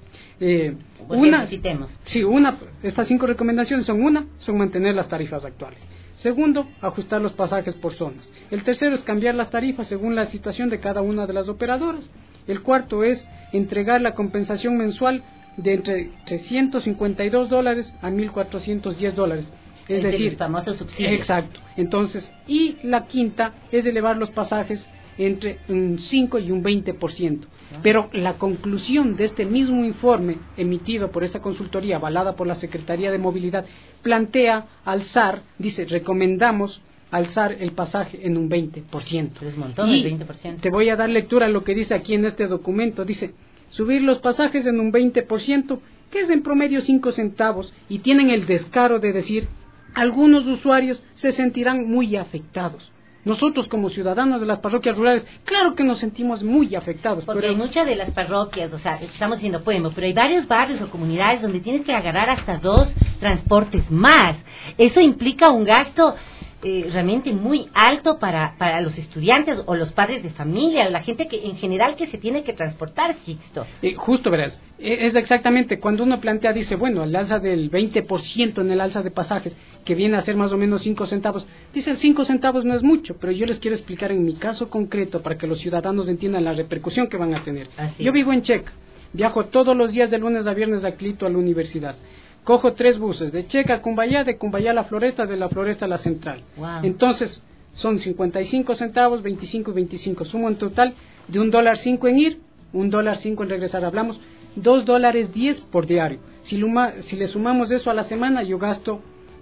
Estas 5 recomendaciones son mantener las tarifas actuales. Segundo, ajustar los pasajes por zonas. El tercero es cambiar las tarifas según la situación de cada una de las operadoras. El cuarto es entregar la compensación mensual de entre $352 a $1,410. Es decir, el famoso subsidio. Exacto. Entonces, y la quinta es elevar los pasajes entre un 5 y un 20%. Pero la conclusión de este mismo informe emitido por esta consultoría avalada por la Secretaría de Movilidad plantea recomendamos alzar el pasaje en un 20%. Es un montón, el 20%. Te voy a dar lectura a lo que dice aquí en este documento. Dice: subir los pasajes en un 20%, que es en promedio 5 centavos, y tienen el descaro de decir, algunos usuarios se sentirán muy afectados. Nosotros como ciudadanos de las parroquias rurales, claro que nos sentimos muy afectados. Porque hay muchas de las parroquias, o sea, estamos diciendo podemos, pero hay varios barrios o comunidades donde tienes que agarrar hasta 2 transportes más. Eso implica un gasto realmente muy alto para los estudiantes o los padres de familia o la gente que en general que se tiene que transportar, Sixto. Justo, verás, es exactamente cuando uno plantea, dice, bueno, el alza del 20% en el alza de pasajes, que viene a ser más o menos 5 centavos, dicen 5 centavos no es mucho, pero yo les quiero explicar en mi caso concreto para que los ciudadanos entiendan la repercusión que van a tener. Yo vivo en Checa, viajo todos los días de lunes a viernes a Quito a la universidad. Cojo 3 buses, de Checa a Cumbayá, de Cumbayá a la Floresta, de la Floresta a la Central. Wow. Entonces, son 55 centavos, 25 y 25. Sumo en total de $1.05 en ir, $1.05 en regresar. Hablamos $2.10 por diario. Si le sumamos eso a la semana, yo gasto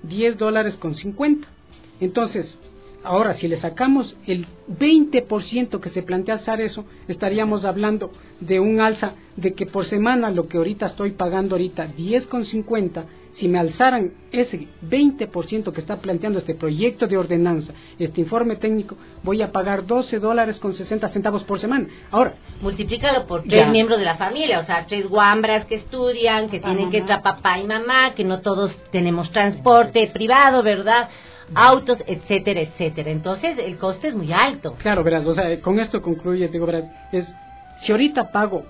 $10.50. Entonces, ahora, si le sacamos el 20% que se plantea alzar eso, estaríamos hablando de un alza de que por semana, lo que ahorita estoy pagando ahorita, $10.50, si me alzaran ese 20% que está planteando este proyecto de ordenanza, este informe técnico, voy a pagar $12.60 por semana. Ahora, multiplícalo por 3 miembros de la familia, o sea, 3 guambras que estudian, que tienen que entrar papá y mamá, que no todos tenemos transporte privado, ¿verdad?, autos, etcétera, etcétera. Entonces el coste es muy alto. Claro, verás, o sea, con esto concluye, digo, verás, si ahorita pago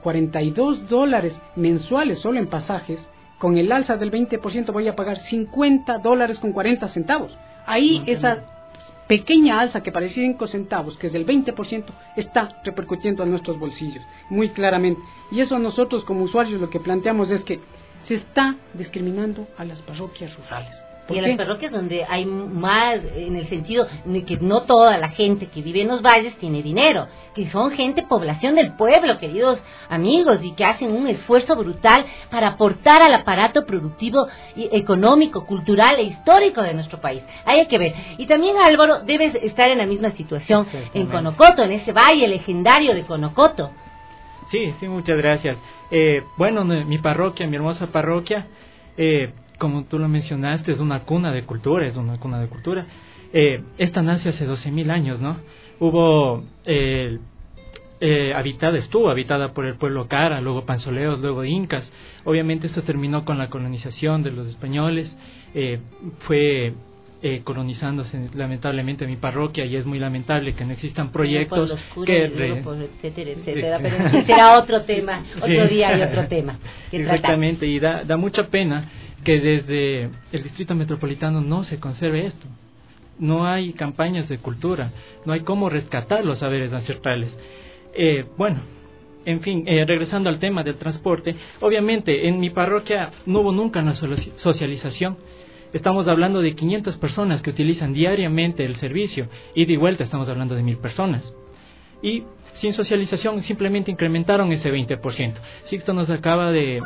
$42 mensuales solo en pasajes, con el alza del 20% voy a pagar $50.40. Ahí pequeña alza que parecía 5 centavos, que es del 20%, está repercutiendo en nuestros bolsillos, muy claramente. Y eso nosotros como usuarios lo que planteamos es que se está discriminando a las parroquias rurales. Y a las parroquias donde hay más, en el sentido de que no toda la gente que vive en los valles tiene dinero, que son gente, población del pueblo, queridos amigos, y que hacen un esfuerzo brutal para aportar al aparato productivo, económico, cultural e histórico de nuestro país. Hay que ver. Y también, Álvaro, debes estar en la misma situación en Conocoto, en ese valle legendario de Conocoto. Sí, muchas gracias. Bueno, mi parroquia, mi hermosa parroquia, como tú lo mencionaste, es una cuna de cultura, esta nace hace 12,000 años, ¿no? Estuvo habitada por el pueblo Cara, luego panzoleos, luego incas. Obviamente esto terminó con la colonización de los españoles, fue colonizándose lamentablemente mi parroquia, y es muy lamentable que no existan proyectos etcétera, pero será otro tema, otro día y otro tema que exactamente tratar. Y da mucha pena que desde el Distrito Metropolitano no se conserve esto. No hay campañas de cultura, no hay cómo rescatar los saberes ancestrales. Bueno, en fin, regresando al tema del transporte, obviamente en mi parroquia no hubo nunca una socialización. Estamos hablando de 500 personas que utilizan diariamente el servicio, ida y vuelta estamos hablando de 1,000 personas. Y sin socialización simplemente incrementaron ese 20%. Sixto nos acaba de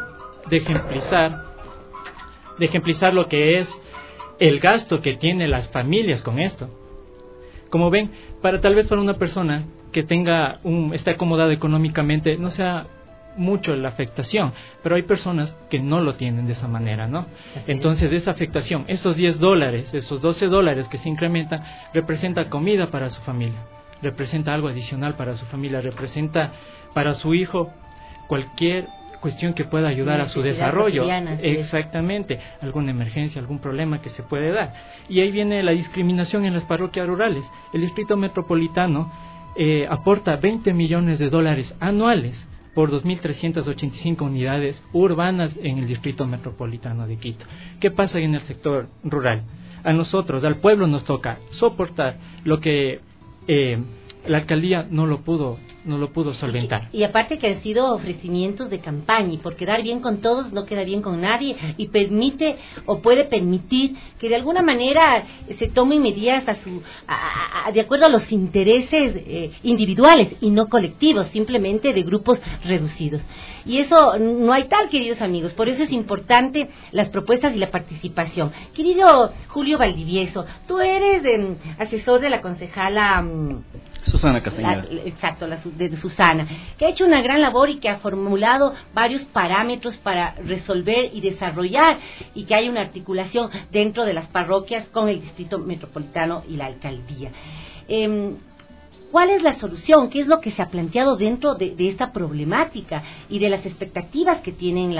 ejemplizar lo que es el gasto que tienen las familias con esto. Como ven, tal vez para una persona que esté acomodada económicamente, no sea mucho la afectación, pero hay personas que no lo tienen de esa manera, ¿no? Entonces esa afectación, esos $10, esos $12 que se incrementan, representa comida para su familia, representa algo adicional para su familia, representa para su hijo cualquier cuestión que pueda ayudar a su desarrollo. Exactamente, alguna emergencia, algún problema que se puede dar. Y ahí viene la discriminación en las parroquias rurales. El Distrito Metropolitano aporta $20 millones anuales por 2.385 unidades urbanas en el Distrito Metropolitano de Quito. ¿Qué pasa en el sector rural? A nosotros, al pueblo, nos toca soportar lo que la alcaldía no lo pudo solventar. Y aparte que han sido ofrecimientos de campaña, y por quedar bien con todos no queda bien con nadie, y permite o puede permitir que de alguna manera se tomen medidas de acuerdo a los intereses individuales y no colectivos, simplemente de grupos reducidos. Y eso no hay tal, queridos amigos, por eso es importante las propuestas y la participación. Querido Julio Valdivieso, tú eres asesor de la concejala Susana Castañeda. Exacto, de Susana, que ha hecho una gran labor y que ha formulado varios parámetros para resolver y desarrollar, y que hay una articulación dentro de las parroquias con el Distrito Metropolitano y la alcaldía. ¿Cuál es la solución? ¿Qué es lo que se ha planteado dentro de esta problemática y de las expectativas que tienen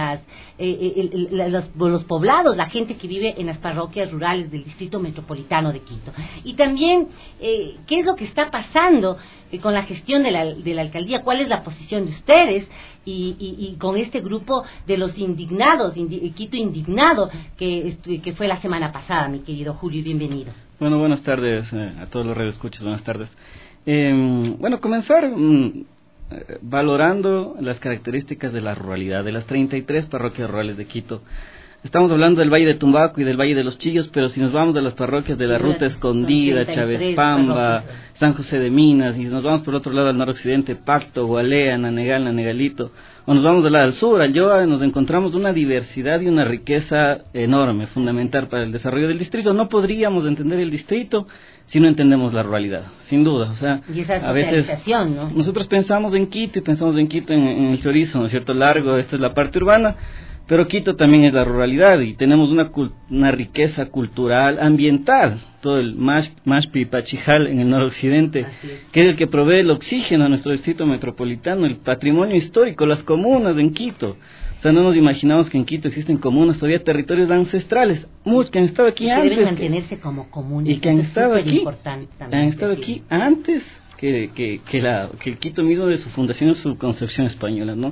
los poblados, la gente que vive en las parroquias rurales del Distrito Metropolitano de Quito? Y también, ¿qué es lo que está pasando con la gestión de la alcaldía? ¿Cuál es la posición de ustedes y con este grupo de los indignados, Quito Indignado, que fue la semana pasada, mi querido Julio? Bienvenido. Bueno, buenas tardes a todos los radioescuchas, buenas tardes. Comenzar valorando las características de la ruralidad de las 33 parroquias rurales de Quito. Estamos hablando del Valle de Tumbaco y del Valle de los Chillos, pero si nos vamos a las parroquias de la Ruta Escondida, Chávez Pamba, San José de Minas, y nos vamos por otro lado al noroccidente, Pacto, Gualea, Nanegal, Nanegalito, o nos vamos del lado al sur, al Yoa, nos encontramos una diversidad y una riqueza enorme, fundamental para el desarrollo del distrito. No podríamos entender el distrito si no entendemos la ruralidad, sin duda. O sea, a veces, ¿no? Nosotros pensamos en Quito en el chorizo, ¿no es cierto? Largo, esta es la parte urbana, pero Quito también es la ruralidad, y tenemos una riqueza cultural, ambiental, todo el Mashpi y Pachijal en el noroccidente, que es el que provee el oxígeno a nuestro distrito metropolitano, el patrimonio histórico, las comunas en Quito. O sea, no nos imaginamos que en Quito existen comunas, todavía territorios ancestrales, muchos que han estado aquí antes. Deben mantenerse como comunes. Y que han estado aquí antes que el Quito mismo de su fundación y su concepción española, ¿no?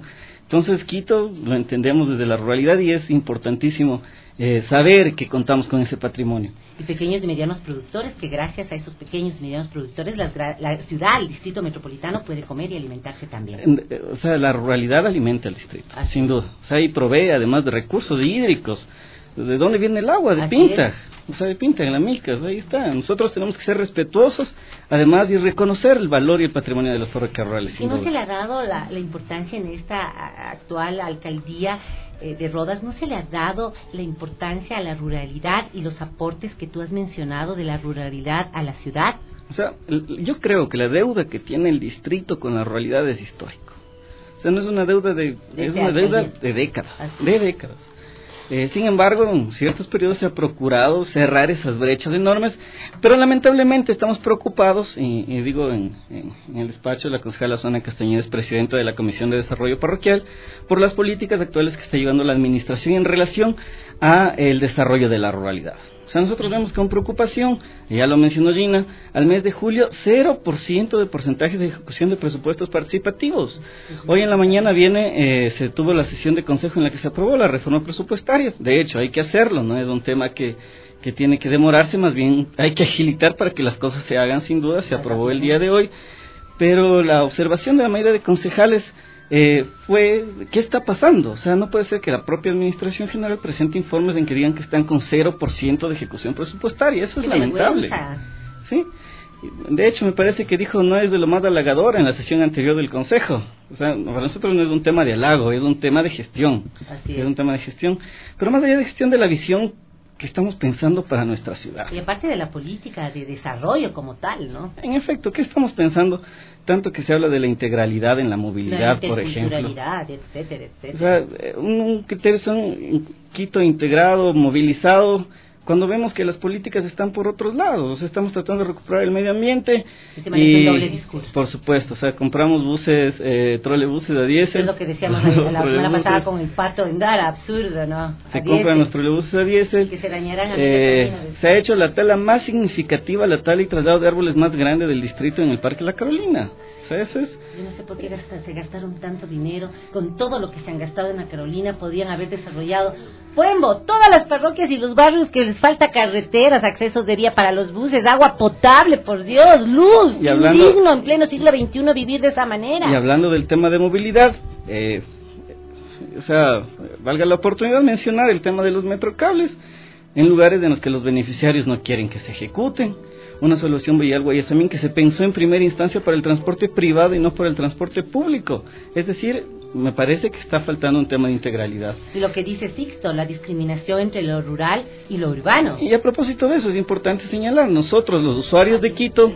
Entonces, Quito lo entendemos desde la ruralidad y es importantísimo saber que contamos con ese patrimonio. Y pequeños y medianos productores, que gracias a esos pequeños y medianos productores la ciudad, el distrito metropolitano puede comer y alimentarse también. O sea, la ruralidad alimenta al distrito, sin duda. O sea, y provee además de recursos hídricos. ¿De dónde viene el agua? De Pinta. O sea, de Pinta, en la Milca, ahí está. Nosotros tenemos que ser respetuosos, además, y reconocer el valor y el patrimonio de las parroquias rurales. Si no se le ha dado la importancia en esta actual alcaldía de Rodas, ¿no se le ha dado la importancia a la ruralidad y los aportes que tú has mencionado de la ruralidad a la ciudad? O sea, yo creo que la deuda que tiene el distrito con la ruralidad es histórico. O sea, no es una deuda es una deuda de décadas, sin embargo, en ciertos periodos se ha procurado cerrar esas brechas enormes, pero lamentablemente estamos preocupados, y digo en el despacho de la concejala Susana Castañeda, es presidenta de la Comisión de Desarrollo Parroquial, por las políticas actuales que está llevando la administración en relación a el desarrollo de la ruralidad. O sea, nosotros vemos con preocupación, ya lo mencionó Gina, al mes de julio 0% de porcentaje de ejecución de presupuestos participativos. Hoy en la mañana se tuvo la sesión de consejo en la que se aprobó la reforma presupuestaria. De hecho, hay que hacerlo, no es un tema que tiene que demorarse, más bien hay que agilitar para que las cosas se hagan. Sin duda, se aprobó el día de hoy, pero la observación de la mayoría de concejales fue, ¿qué está pasando? O sea, no puede ser que la propia Administración General presente informes en que digan que están con 0% de ejecución presupuestaria. Eso es lamentable. ¿Sí? De hecho, me parece que dijo no es de lo más halagador en la sesión anterior del Consejo. O sea, para nosotros no es un tema de halago, es un tema de gestión. Es un tema de gestión. Pero más allá de gestión, de la visión que estamos pensando para nuestra ciudad. Y aparte de la política de desarrollo como tal, ¿¿no? En efecto, ¿qué estamos pensando? Tanto que se habla de la integralidad en la movilidad, por ejemplo. Etcétera, etcétera. O sea, un criterio son un Quito integrado, movilizado, cuando vemos que las políticas están por otros lados. O sea, estamos tratando de recuperar el medio ambiente. Y doble discurso. Por supuesto, o sea, compramos buses, trolebuses a diésel. Es lo que decíamos la semana pasada con el Pato en Dara, absurdo, ¿no? Se compran los trolebuses a diésel. Que se dañarán a medio camino. Se ha hecho la tala más significativa, la tala y traslado de árboles más grande del distrito en el Parque La Carolina. O sea, eso es... Yo no sé por qué se gastaron tanto dinero. Con todo lo que se han gastado en La Carolina, podían haber desarrollado Puembo, todas las parroquias y los barrios que les falta carreteras, accesos de vía para los buses, agua potable, por Dios, luz, digno en pleno siglo XXI vivir de esa manera. Y hablando del tema de movilidad, o sea, valga la oportunidad de mencionar el tema de los metrocables, en lugares en los que los beneficiarios no quieren que se ejecuten. Una solución Villalba-Guayasamín que se pensó en primera instancia para el transporte privado y no para el transporte público. Es decir, me parece que está faltando un tema de integralidad. Y lo que dice Sixto, la discriminación entre lo rural y lo urbano. Y a propósito de eso, es importante señalar, nosotros los usuarios de Quito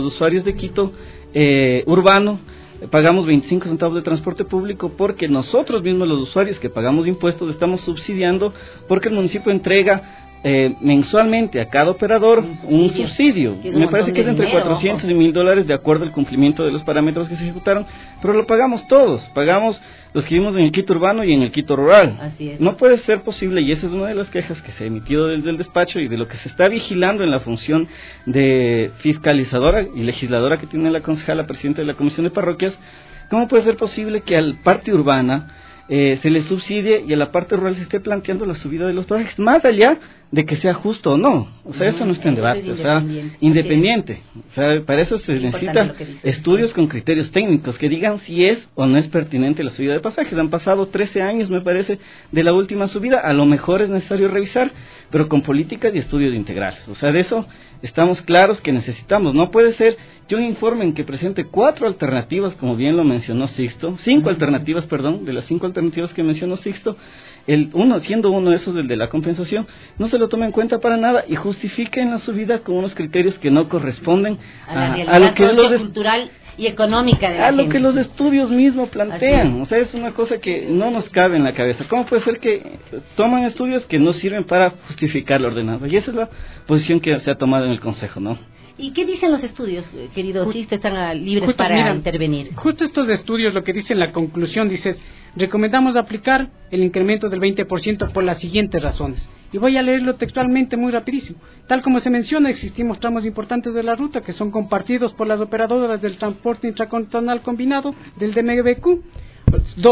urbano, pagamos 25 centavos de transporte público porque nosotros mismos los usuarios que pagamos impuestos estamos subsidiando porque el municipio entrega mensualmente a cada operador un subsidio. Me parece que es entre $400 y $1,000 de acuerdo al cumplimiento de los parámetros que se ejecutaron, pero lo pagamos todos, pagamos los que vivimos en el Quito urbano y en el Quito rural. Así es. No puede ser posible, y esa es una de las quejas que se ha emitido desde el despacho y de lo que se está vigilando en la función de fiscalizadora y legisladora que tiene la concejala presidenta de la Comisión de Parroquias. ¿Cómo puede ser posible que al parte urbana se le subsidie y a la parte rural se esté planteando la subida de los pasajes, más allá de que sea justo o no? O sea, eso no está en debate, o sea, independiente. O sea, para eso se necesitan estudios con criterios técnicos que digan si es o no es pertinente la subida de pasajes. Han pasado 13 años, me parece, de la última subida. A lo mejor es necesario revisar, pero con políticas y estudios integrales. O sea, de eso estamos claros que necesitamos. No puede ser que un informe en que presente 4 alternativas, como bien lo mencionó Sixto, 5 alternativas, perdón, de las 5 alternativas que mencionó Sixto, siendo uno de esos, el de la compensación, no se lo toma en cuenta para nada y justifiquen la subida con unos criterios que no corresponden a lo que cultural y económica de la gente. Lo que los estudios mismos plantean. O sea, es una cosa que no nos cabe en la cabeza. ¿Cómo puede ser que toman estudios que no sirven para justificar la ordenanza? Y esa es la posición que se ha tomado en el Consejo, ¿no? ¿Y qué dicen los estudios, querido Cristo? Están libres para intervenir. Justo estos estudios, lo que dice en la conclusión, dices, recomendamos aplicar el incremento del 20% por las siguientes razones. Y voy a leerlo textualmente muy rapidísimo. Tal como se menciona, existimos tramos importantes de la ruta que son compartidos por las operadoras del transporte intracontinental combinado del DMBQ. 2.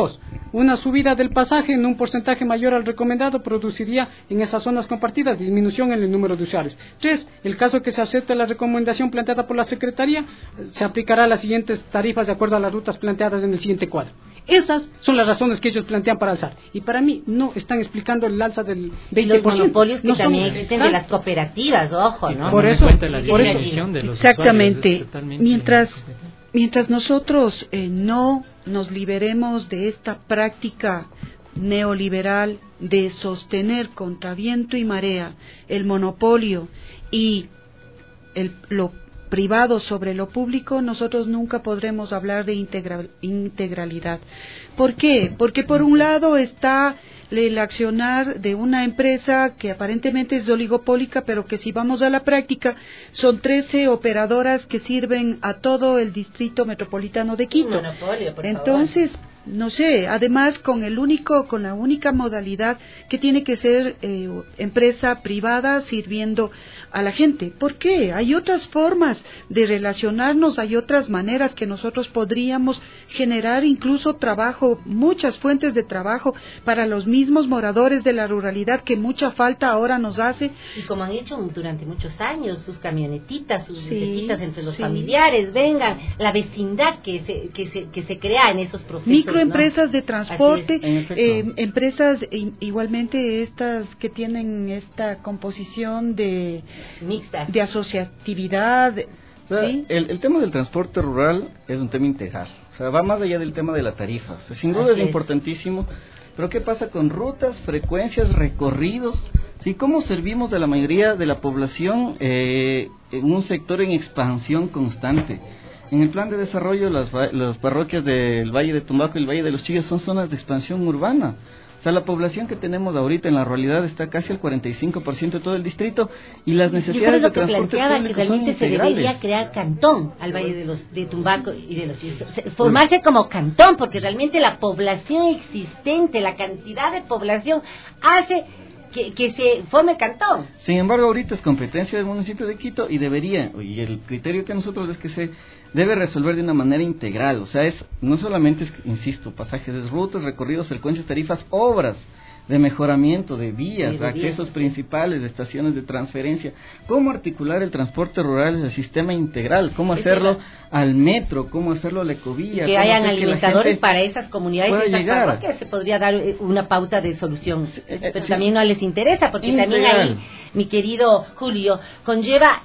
una subida del pasaje en un porcentaje mayor al recomendado produciría en esas zonas compartidas disminución en el número de usuarios. 3. El caso que se acepte la recomendación planteada por la Secretaría, se aplicará las siguientes tarifas de acuerdo a las rutas planteadas en el siguiente cuadro. Esas son las razones que ellos plantean para alzar. Y para mí no están explicando el alza del 20%. Los monopolios que no también existen de las cooperativas, ojo, ¿no? Por eso, exactamente. Mientras nosotros no nos liberemos de esta práctica neoliberal de sostener contra viento y marea el monopolio y lo privado sobre lo público, nosotros nunca podremos hablar de integralidad. ¿Por qué? Porque por un lado está el accionar de una empresa que aparentemente es oligopólica, pero que si vamos a la práctica son 13 operadoras que sirven a todo el distrito metropolitano de Quito. Monopolio, por Entonces, favor. No sé, además con la única modalidad que tiene que ser empresa privada sirviendo a la gente. ¿Por qué? Hay otras formas de relacionarnos, hay otras maneras que nosotros podríamos generar incluso trabajo, muchas fuentes de trabajo para los mismos moradores de la ruralidad que mucha falta ahora nos hace. Y como han hecho durante muchos años, sus camionetitas, sus bicicletas entre los familiares, vengan, la vecindad que se crea en esos procesos. Microempresas de transporte, empresas igualmente estas que tienen esta composición de mixta, de asociatividad. O sea, ¿sí? el tema del transporte rural es un tema integral, o sea, va más allá del tema de la tarifa. O sea, sin duda es importantísimo, pero ¿qué pasa con rutas, frecuencias, recorridos? ¿Sí? ¿Cómo servimos a la mayoría de la población en un sector en expansión constante? En el plan de desarrollo, las parroquias del Valle de Tumbaco y el Valle de los Chillos son zonas de expansión urbana. O sea, la población que tenemos ahorita en la realidad está casi al 45% de todo el distrito y las necesidades de transporte público son integrales. Se debería crear cantón al Valle de Tumbaco y de los Chillos. Formarse como cantón, porque realmente la población existente, la cantidad de población hace que se forme cantón. Sin embargo, ahorita es competencia del municipio de Quito y el criterio que nosotros es que se debe resolver de una manera integral. O sea, no solamente insisto, pasajes, es rutas, recorridos, frecuencias, tarifas, obras de mejoramiento de vías, de accesos principales, de estaciones de transferencia. ¿Cómo articular el transporte rural en el sistema integral? ¿Cómo hacerlo al metro? ¿Cómo hacerlo a la ecovía? Que hayan alimentadores para esas comunidades y esas llegar. parroquias, se podría dar una pauta de solución. Pero también no les interesa, porque también ahí, mi querido Julio, conlleva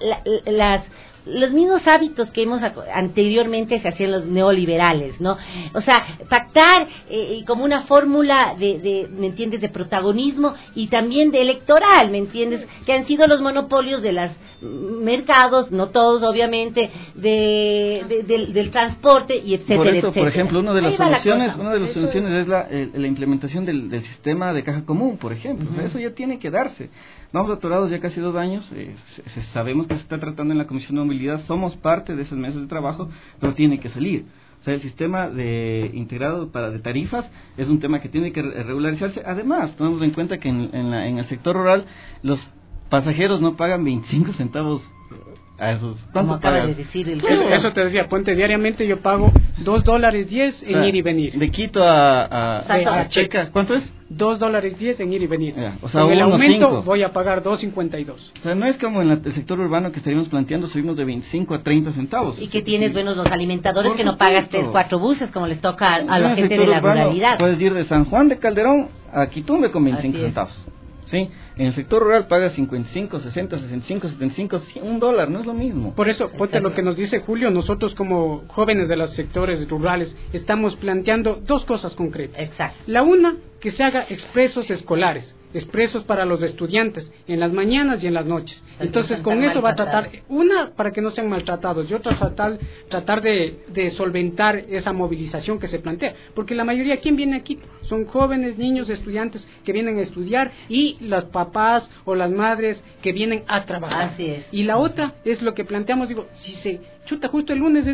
los mismos hábitos que anteriormente se hacían los neoliberales, ¿no? O sea, pactar como una fórmula ¿me entiendes?, de protagonismo y también de electoral, ¿me entiendes?, que han sido los monopolios de los mercados, no todos obviamente, del transporte y etcétera. Por eso, etcétera. por ejemplo, una de las soluciones es la implementación del sistema de caja común, por ejemplo. O sea, eso ya tiene que darse. Vamos atorados ya casi 2 años, sabemos que se está tratando en la Comisión de Movilidad, somos parte de esos meses de trabajo, pero tiene que salir. O sea, el sistema integrado de tarifas es un tema que tiene que regularizarse. Además, tomemos en cuenta que en el sector rural los pasajeros no pagan 25 centavos a esos. ¿Cuánto pagas? Eso te decía, Puente, diariamente yo pago $2.10 en ir y venir. De Quito a Checa, ¿cuánto es? $2.10 en ir y venir. O sea, con el aumento 5. voy a pagar $2.52. O sea, no es como en el sector urbano que estaríamos planteando, subimos de 25 a 30 centavos. Y que tienes, los alimentadores que no pagas 3-4 buses como les toca a la gente de la ruralidad. Puedes ir de San Juan de Calderón a Quitumbe con 25 centavos. ¿Sí? En el sector rural pagas 55, 60, 65, 75, $100, no es lo mismo. Por eso, ponte lo que nos dice Julio, nosotros como jóvenes de los sectores rurales estamos planteando 2 cosas concretas. Exacto. La una, que se haga expresos escolares, expresos para los estudiantes, en las mañanas y en las noches. Entonces, con eso va a tratar, una, para que no sean maltratados, y otra, tratar de solventar esa movilización que se plantea. Porque la mayoría, ¿quién viene aquí? Son jóvenes, niños, estudiantes que vienen a estudiar y los papás o las madres que vienen a trabajar. Así es. Y la otra es lo que planteamos, si se chuta justo el lunes es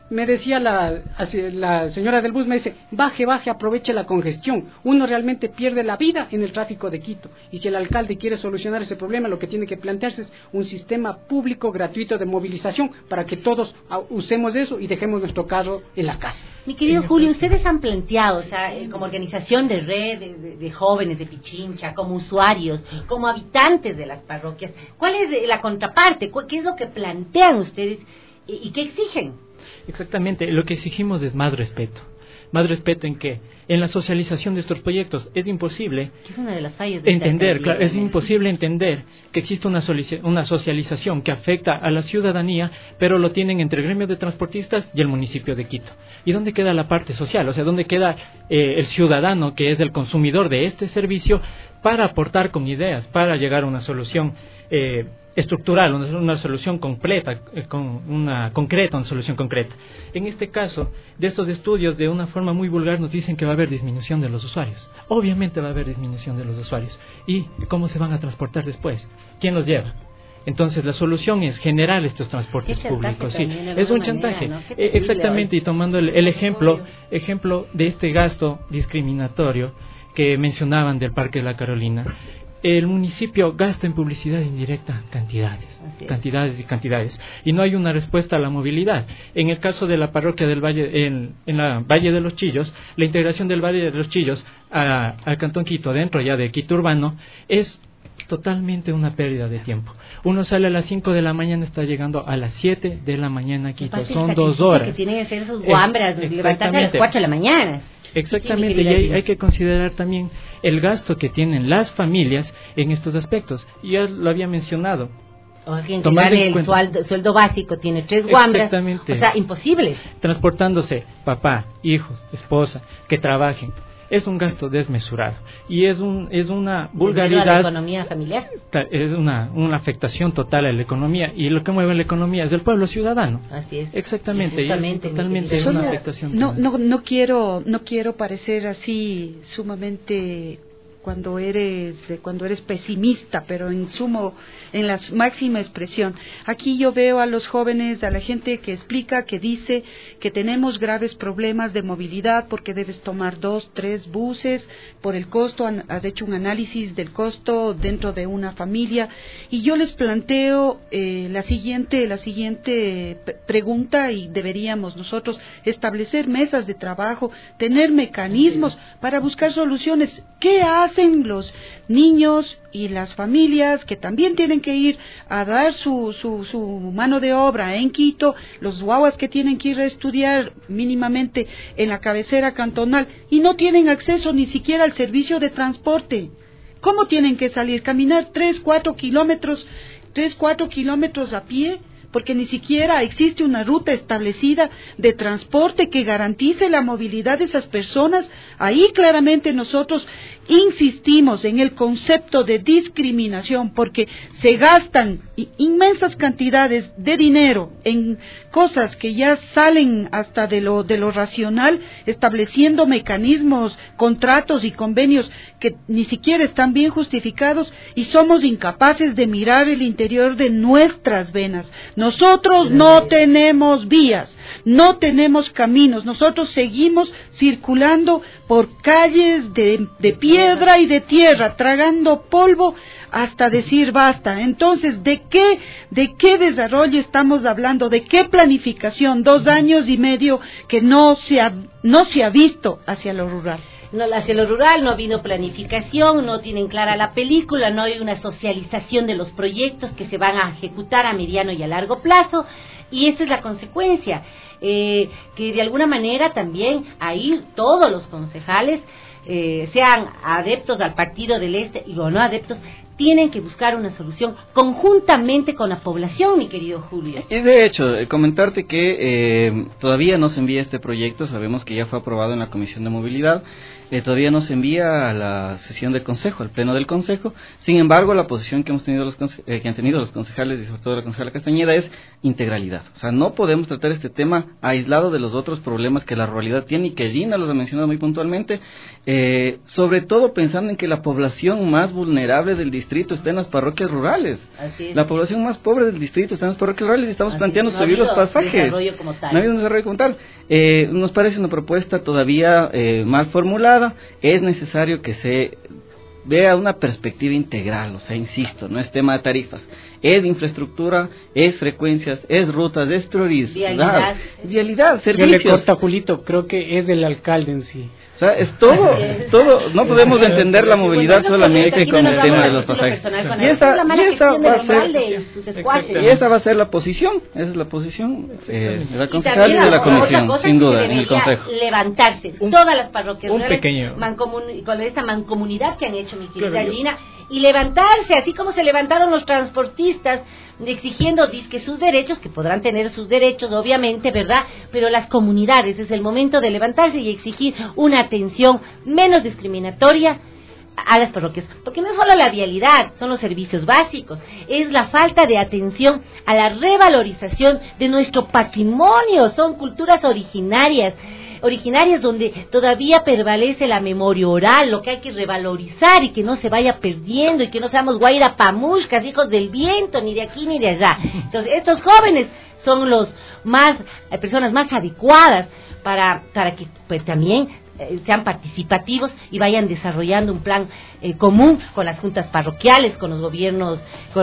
me decía la señora del bus, me dice, baje, aproveche la congestión. Uno realmente pierde la vida en el tráfico de Quito. Y si el alcalde quiere solucionar ese problema, lo que tiene que plantearse es un sistema público gratuito de movilización para que todos usemos eso y dejemos nuestro carro en la casa. Mi querido Julio, ustedes han planteado, o sea, como organización de red de jóvenes de Pichincha, como usuarios, como habitantes de las parroquias, ¿cuál es la contraparte? ¿Qué es lo que plantean ustedes y qué exigen? Exactamente, lo que exigimos es más respeto. ¿Más respeto en qué? En la socialización de estos proyectos. Es imposible es una de las fallas de entender, claro, es imposible entender que existe una socialización que afecta a la ciudadanía, pero lo tienen entre el gremio de transportistas y el municipio de Quito. ¿Y dónde queda la parte social? O sea, ¿dónde queda el ciudadano que es el consumidor de este servicio para aportar con ideas, para llegar a una solución estructural, una solución completa, una solución concreta? En este caso, de estos estudios, de una forma muy vulgar, nos dicen que va a haber disminución de los usuarios. Obviamente va a haber disminución de los usuarios. ¿Y cómo se van a transportar después? ¿Quién los lleva? Entonces, la solución es generar estos transportes públicos. Sí, es un chantaje. ¿No? Exactamente, y tomando el ejemplo de este gasto discriminatorio que mencionaban del Parque de la Carolina, el municipio gasta en publicidad indirecta cantidades, y no hay una respuesta a la movilidad. En el caso de la parroquia del Valle, en la Valle de los Chillos, la integración del Valle de los Chillos al Cantón Quito, dentro ya de Quito Urbano, es totalmente una pérdida de tiempo. Uno sale a las 5 de la mañana, está llegando a las 7 de la mañana a Quito. Son 2 horas. Que tienen que hacer esos guambras, levantarse a las 4 de la mañana. Exactamente, y hay que considerar también el gasto que tienen las familias en estos aspectos. Ya lo había mencionado. O alguien que gane el sueldo básico, tiene 3 guambras, o sea, imposible. Transportándose papá, hijos, esposa, que trabajen. Es un gasto desmesurado y es una vulgaridad. ¿La economía familiar? Es una afectación total a la economía, y lo que mueve la economía es el pueblo ciudadano. Así es. Exactamente, y es totalmente una afectación. No quiero parecer así sumamente cuando eres pesimista, pero en la máxima expresión. Aquí yo veo a los jóvenes, a la gente que explica, que dice que tenemos graves problemas de movilidad porque debes tomar 2, 3 buses por el costo. Has hecho un análisis del costo dentro de una familia, y yo les planteo la siguiente pregunta, y deberíamos nosotros establecer mesas de trabajo, tener mecanismos para buscar soluciones. ¿Qué hacen los niños y las familias que también tienen que ir a dar su mano de obra en Quito, los guaguas que tienen que ir a estudiar mínimamente en la cabecera cantonal y no tienen acceso ni siquiera al servicio de transporte? ¿Cómo tienen que salir? ¿Caminar 3-4 kilómetros a pie? Porque ni siquiera existe una ruta establecida de transporte que garantice la movilidad de esas personas. Ahí claramente nosotros insistimos en el concepto de discriminación, porque se gastan inmensas cantidades de dinero en cosas que ya salen hasta de lo racional, estableciendo mecanismos, contratos y convenios que ni siquiera están bien justificados, y somos incapaces de mirar el interior de nuestras venas. Nosotros no tenemos vías, no tenemos caminos, nosotros seguimos circulando por calles de piedra y de tierra, tragando polvo hasta decir basta. Entonces, ¿de qué desarrollo estamos hablando? ¿De qué planificación? 2 años y medio que no se ha visto hacia lo rural. No, hacia lo rural no ha habido planificación, no tienen clara la película, no hay una socialización de los proyectos que se van a ejecutar a mediano y a largo plazo, y esa es la consecuencia, que de alguna manera también ahí todos los concejales, sean adeptos al Partido del Este y o no adeptos, tienen que buscar una solución conjuntamente con la población, mi querido Julio. Y de hecho, comentarte que todavía no se envía este proyecto, sabemos que ya fue aprobado en la Comisión de Movilidad, todavía no se envía a la sesión del Consejo, al Pleno del Consejo. Sin embargo, la posición que hemos tenido que han tenido los concejales, y sobre todo la concejala Castañeda, es integralidad. O sea, no podemos tratar este tema aislado de los otros problemas que la ruralidad tiene, y que Gina los ha mencionado muy puntualmente, sobre todo pensando en que la población más vulnerable del distrito distrito está en las parroquias rurales. La población más pobre del distrito está en las parroquias rurales y estamos planteando subir los pasajes. No ha habido un desarrollo como tal. Nos parece una propuesta todavía mal formulada. Es necesario que se vea una perspectiva integral, o sea, insisto, no es tema de tarifas, es infraestructura, es frecuencias, es rutas, es prioridad, vialidad, servicios. Yo le corto a Julito, creo que es el alcalde en sí. O sea, es todo, no podemos entender la movilidad solamente con el tema de los pasajes. Y esa va a ser la posición, esa es la posición de la concejal y de la comisión, sin duda, en el consejo. Levantarse, todas las parroquias con esta mancomunidad que han hecho mi querida Gina, y levantarse, así como se levantaron los transportistas exigiendo disque sus derechos, que podrán tener sus derechos obviamente, ¿verdad? Pero las comunidades, es el momento de levantarse y exigir una atención menos discriminatoria a las parroquias, porque no es solo la vialidad, son los servicios básicos, es la falta de atención a la revalorización de nuestro patrimonio, son culturas originarias donde todavía prevalece la memoria oral, lo que hay que revalorizar y que no se vaya perdiendo y que no seamos guairapamushkas, hijos del viento, ni de aquí ni de allá. Entonces, estos jóvenes son personas más adecuadas para que pues también sean participativos y vayan desarrollando un plan común con las juntas parroquiales, con los gobiernos,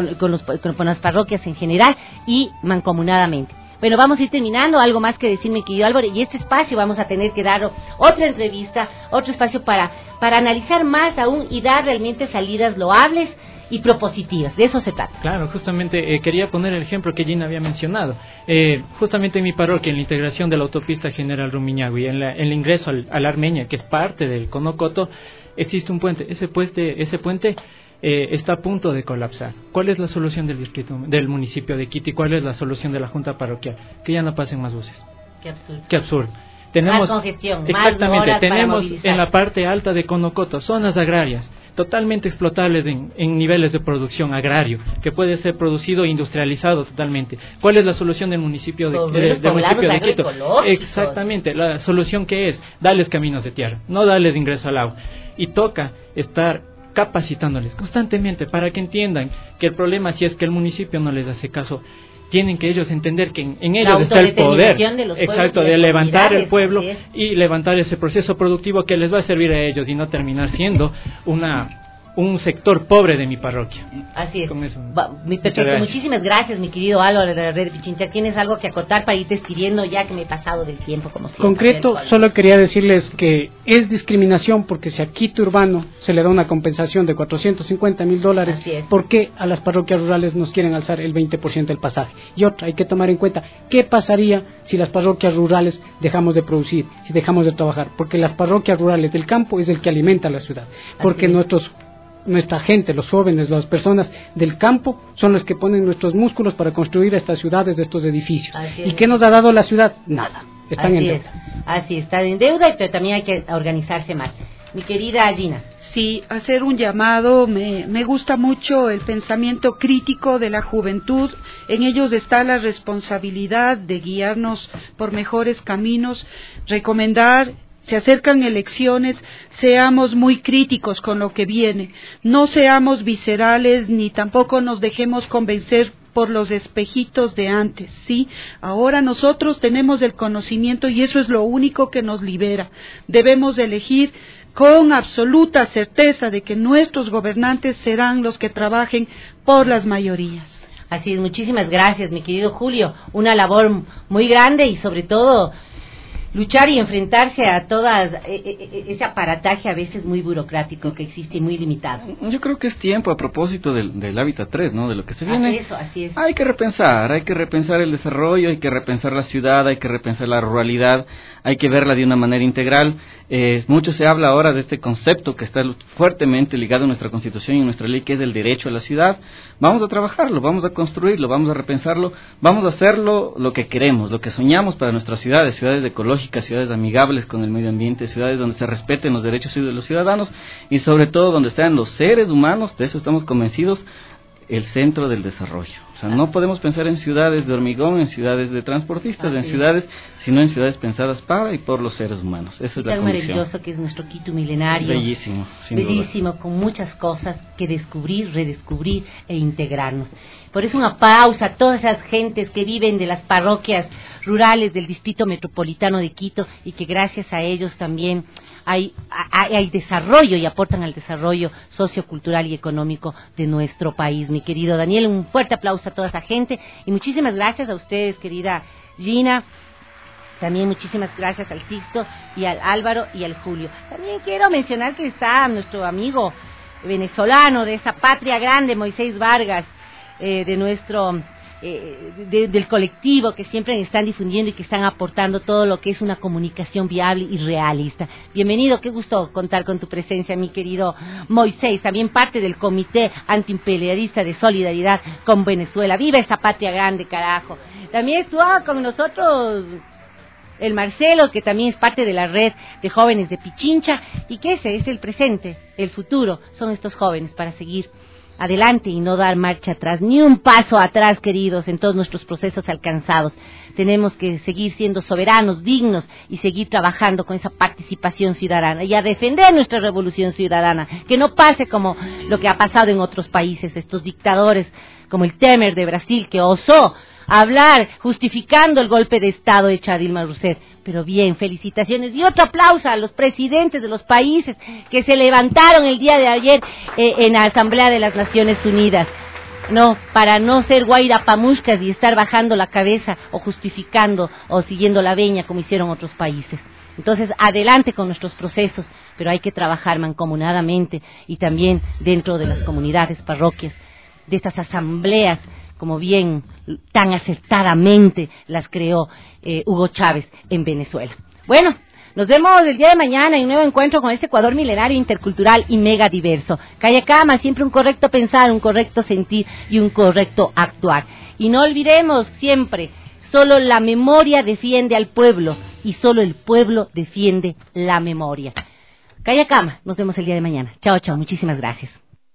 con las parroquias en general y mancomunadamente. Bueno, vamos a ir terminando, algo más que decir, mi querido Álvaro, y este espacio vamos a tener que dar otra entrevista, otro espacio para analizar más aún y dar realmente salidas loables y propositivas, de eso se trata. Claro, justamente quería poner el ejemplo que Gina había mencionado, justamente en mi parroquia, en la integración de la autopista General Rumiñahui, en el ingreso al Armeña, que es parte del Conocoto, existe un puente, ese puente está a punto de colapsar. ¿Cuál es la solución del municipio de Quito y cuál es la solución de la junta parroquial? Que ya no pasen más buses. Qué absurdo. Tenemos, más congestión, exactamente, tenemos en la parte alta de Conocoto zonas agrarias totalmente explotables en niveles de producción agrario, que puede ser producido e industrializado totalmente. ¿Cuál es la solución del municipio de Quito? Exactamente, la solución que es darles caminos de tierra, no darles ingreso al agua. Y toca estar capacitándoles constantemente para que entiendan que el problema, si es que el municipio no les hace caso, tienen que ellos entender que en ellos está el poder, exacto, de levantar el pueblo y levantar ese proceso productivo que les va a servir a ellos y no terminar siendo un sector pobre de mi parroquia. Así es. Perfecto, muchísimas gracias, mi querido Álvaro de la Red Pichincha. ¿Tienes algo que acotar para ir despidiendo ya que me he pasado del tiempo como siempre? Concreto, solo quería decirles que es discriminación porque si a Quito Urbano se le da una compensación de $450,000, ¿por qué a las parroquias rurales nos quieren alzar el 20% del pasaje? Y otra, hay que tomar en cuenta, ¿qué pasaría si las parroquias rurales dejamos de producir, si dejamos de trabajar? Porque las parroquias rurales del campo es el que alimenta a la ciudad, porque nuestra gente, los jóvenes, las personas del campo son los que ponen nuestros músculos para construir estas ciudades, estos edificios. ¿Y qué nos ha dado la ciudad? Nada. Están en deuda. Así están en deuda, pero también hay que organizarse más. Mi querida Gina. Sí, hacer un llamado, me gusta mucho el pensamiento crítico de la juventud, en ellos está la responsabilidad de guiarnos por mejores caminos, recomendar. Se acercan elecciones, seamos muy críticos con lo que viene, no seamos viscerales ni tampoco nos dejemos convencer por los espejitos de antes, ¿sí? Ahora nosotros tenemos el conocimiento y eso es lo único que nos libera. Debemos elegir con absoluta certeza de que nuestros gobernantes serán los que trabajen por las mayorías. Así es, muchísimas gracias, mi querido Julio. Una labor muy grande y sobre todo luchar y enfrentarse a ese aparataje a veces muy burocrático que existe y muy limitado. Yo creo que es tiempo, a propósito del Hábitat 3, ¿no? De lo que se viene. Así es. Hay que repensar el desarrollo, hay que repensar la ciudad, hay que repensar la ruralidad, hay que verla de una manera integral. Mucho se habla ahora de este concepto que está fuertemente ligado a nuestra Constitución y a nuestra ley, que es el derecho a la ciudad. Vamos a trabajarlo, vamos a construirlo, vamos a repensarlo, vamos a hacerlo lo que queremos, lo que soñamos para nuestras ciudades ecológicas, ciudades amigables con el medio ambiente, ciudades donde se respeten los derechos de los ciudadanos y sobre todo donde sean los seres humanos, de eso estamos convencidos, el centro del desarrollo. O sea, no podemos pensar en ciudades de hormigón, en ciudades de transportistas, en ciudades, sino en ciudades pensadas para y por los seres humanos. Esa es la tan convicción. Maravilloso que es nuestro Quito milenario. Bellísimo, sin bellísimo, duda. Con muchas cosas que descubrir, redescubrir e integrarnos. Por eso un aplauso a todas las gentes que viven de las parroquias rurales del Distrito Metropolitano de Quito y que gracias a ellos también hay desarrollo y aportan al desarrollo sociocultural y económico de nuestro país. Mi querido Daniel, un fuerte aplauso a toda esa gente y muchísimas gracias a ustedes, querida Gina. También muchísimas gracias al Sixto y al Álvaro y al Julio. También quiero mencionar que está nuestro amigo venezolano de esa patria grande, Moisés Vargas, de nuestro del colectivo, que siempre están difundiendo y que están aportando todo lo que es una comunicación viable y realista. Bienvenido, qué gusto contar con tu presencia, mi querido Moisés, también parte del Comité Antiimperialista de Solidaridad con Venezuela. ¡Viva esta patria grande, carajo! También estuvo con nosotros el Marcelo, que también es parte de la red de jóvenes de Pichincha, y que ese es el presente, el futuro, son estos jóvenes para seguir adelante y no dar marcha atrás, ni un paso atrás, queridos, en todos nuestros procesos alcanzados. Tenemos que seguir siendo soberanos, dignos y seguir trabajando con esa participación ciudadana y a defender nuestra revolución ciudadana, que no pase como lo que ha pasado en otros países, estos dictadores como el Temer de Brasil, que osó hablar justificando el golpe de Estado hecho a Dilma Rousseff. Pero bien, felicitaciones y otro aplauso a los presidentes de los países que se levantaron el día de ayer en la Asamblea de las Naciones Unidas. No, para no ser guairapamuscas y estar bajando la cabeza o justificando o siguiendo la veña como hicieron otros países. Entonces, adelante con nuestros procesos, pero hay que trabajar mancomunadamente y también dentro de las comunidades, parroquias, de estas asambleas, como bien tan acertadamente las creó Hugo Chávez en Venezuela. Bueno, nos vemos el día de mañana en un nuevo encuentro con este Ecuador milenario, intercultural y mega diverso. Callacama, siempre un correcto pensar, un correcto sentir y un correcto actuar. Y no olvidemos siempre, solo la memoria defiende al pueblo y solo el pueblo defiende la memoria. Callacama, nos vemos el día de mañana. Chao, chao, muchísimas gracias.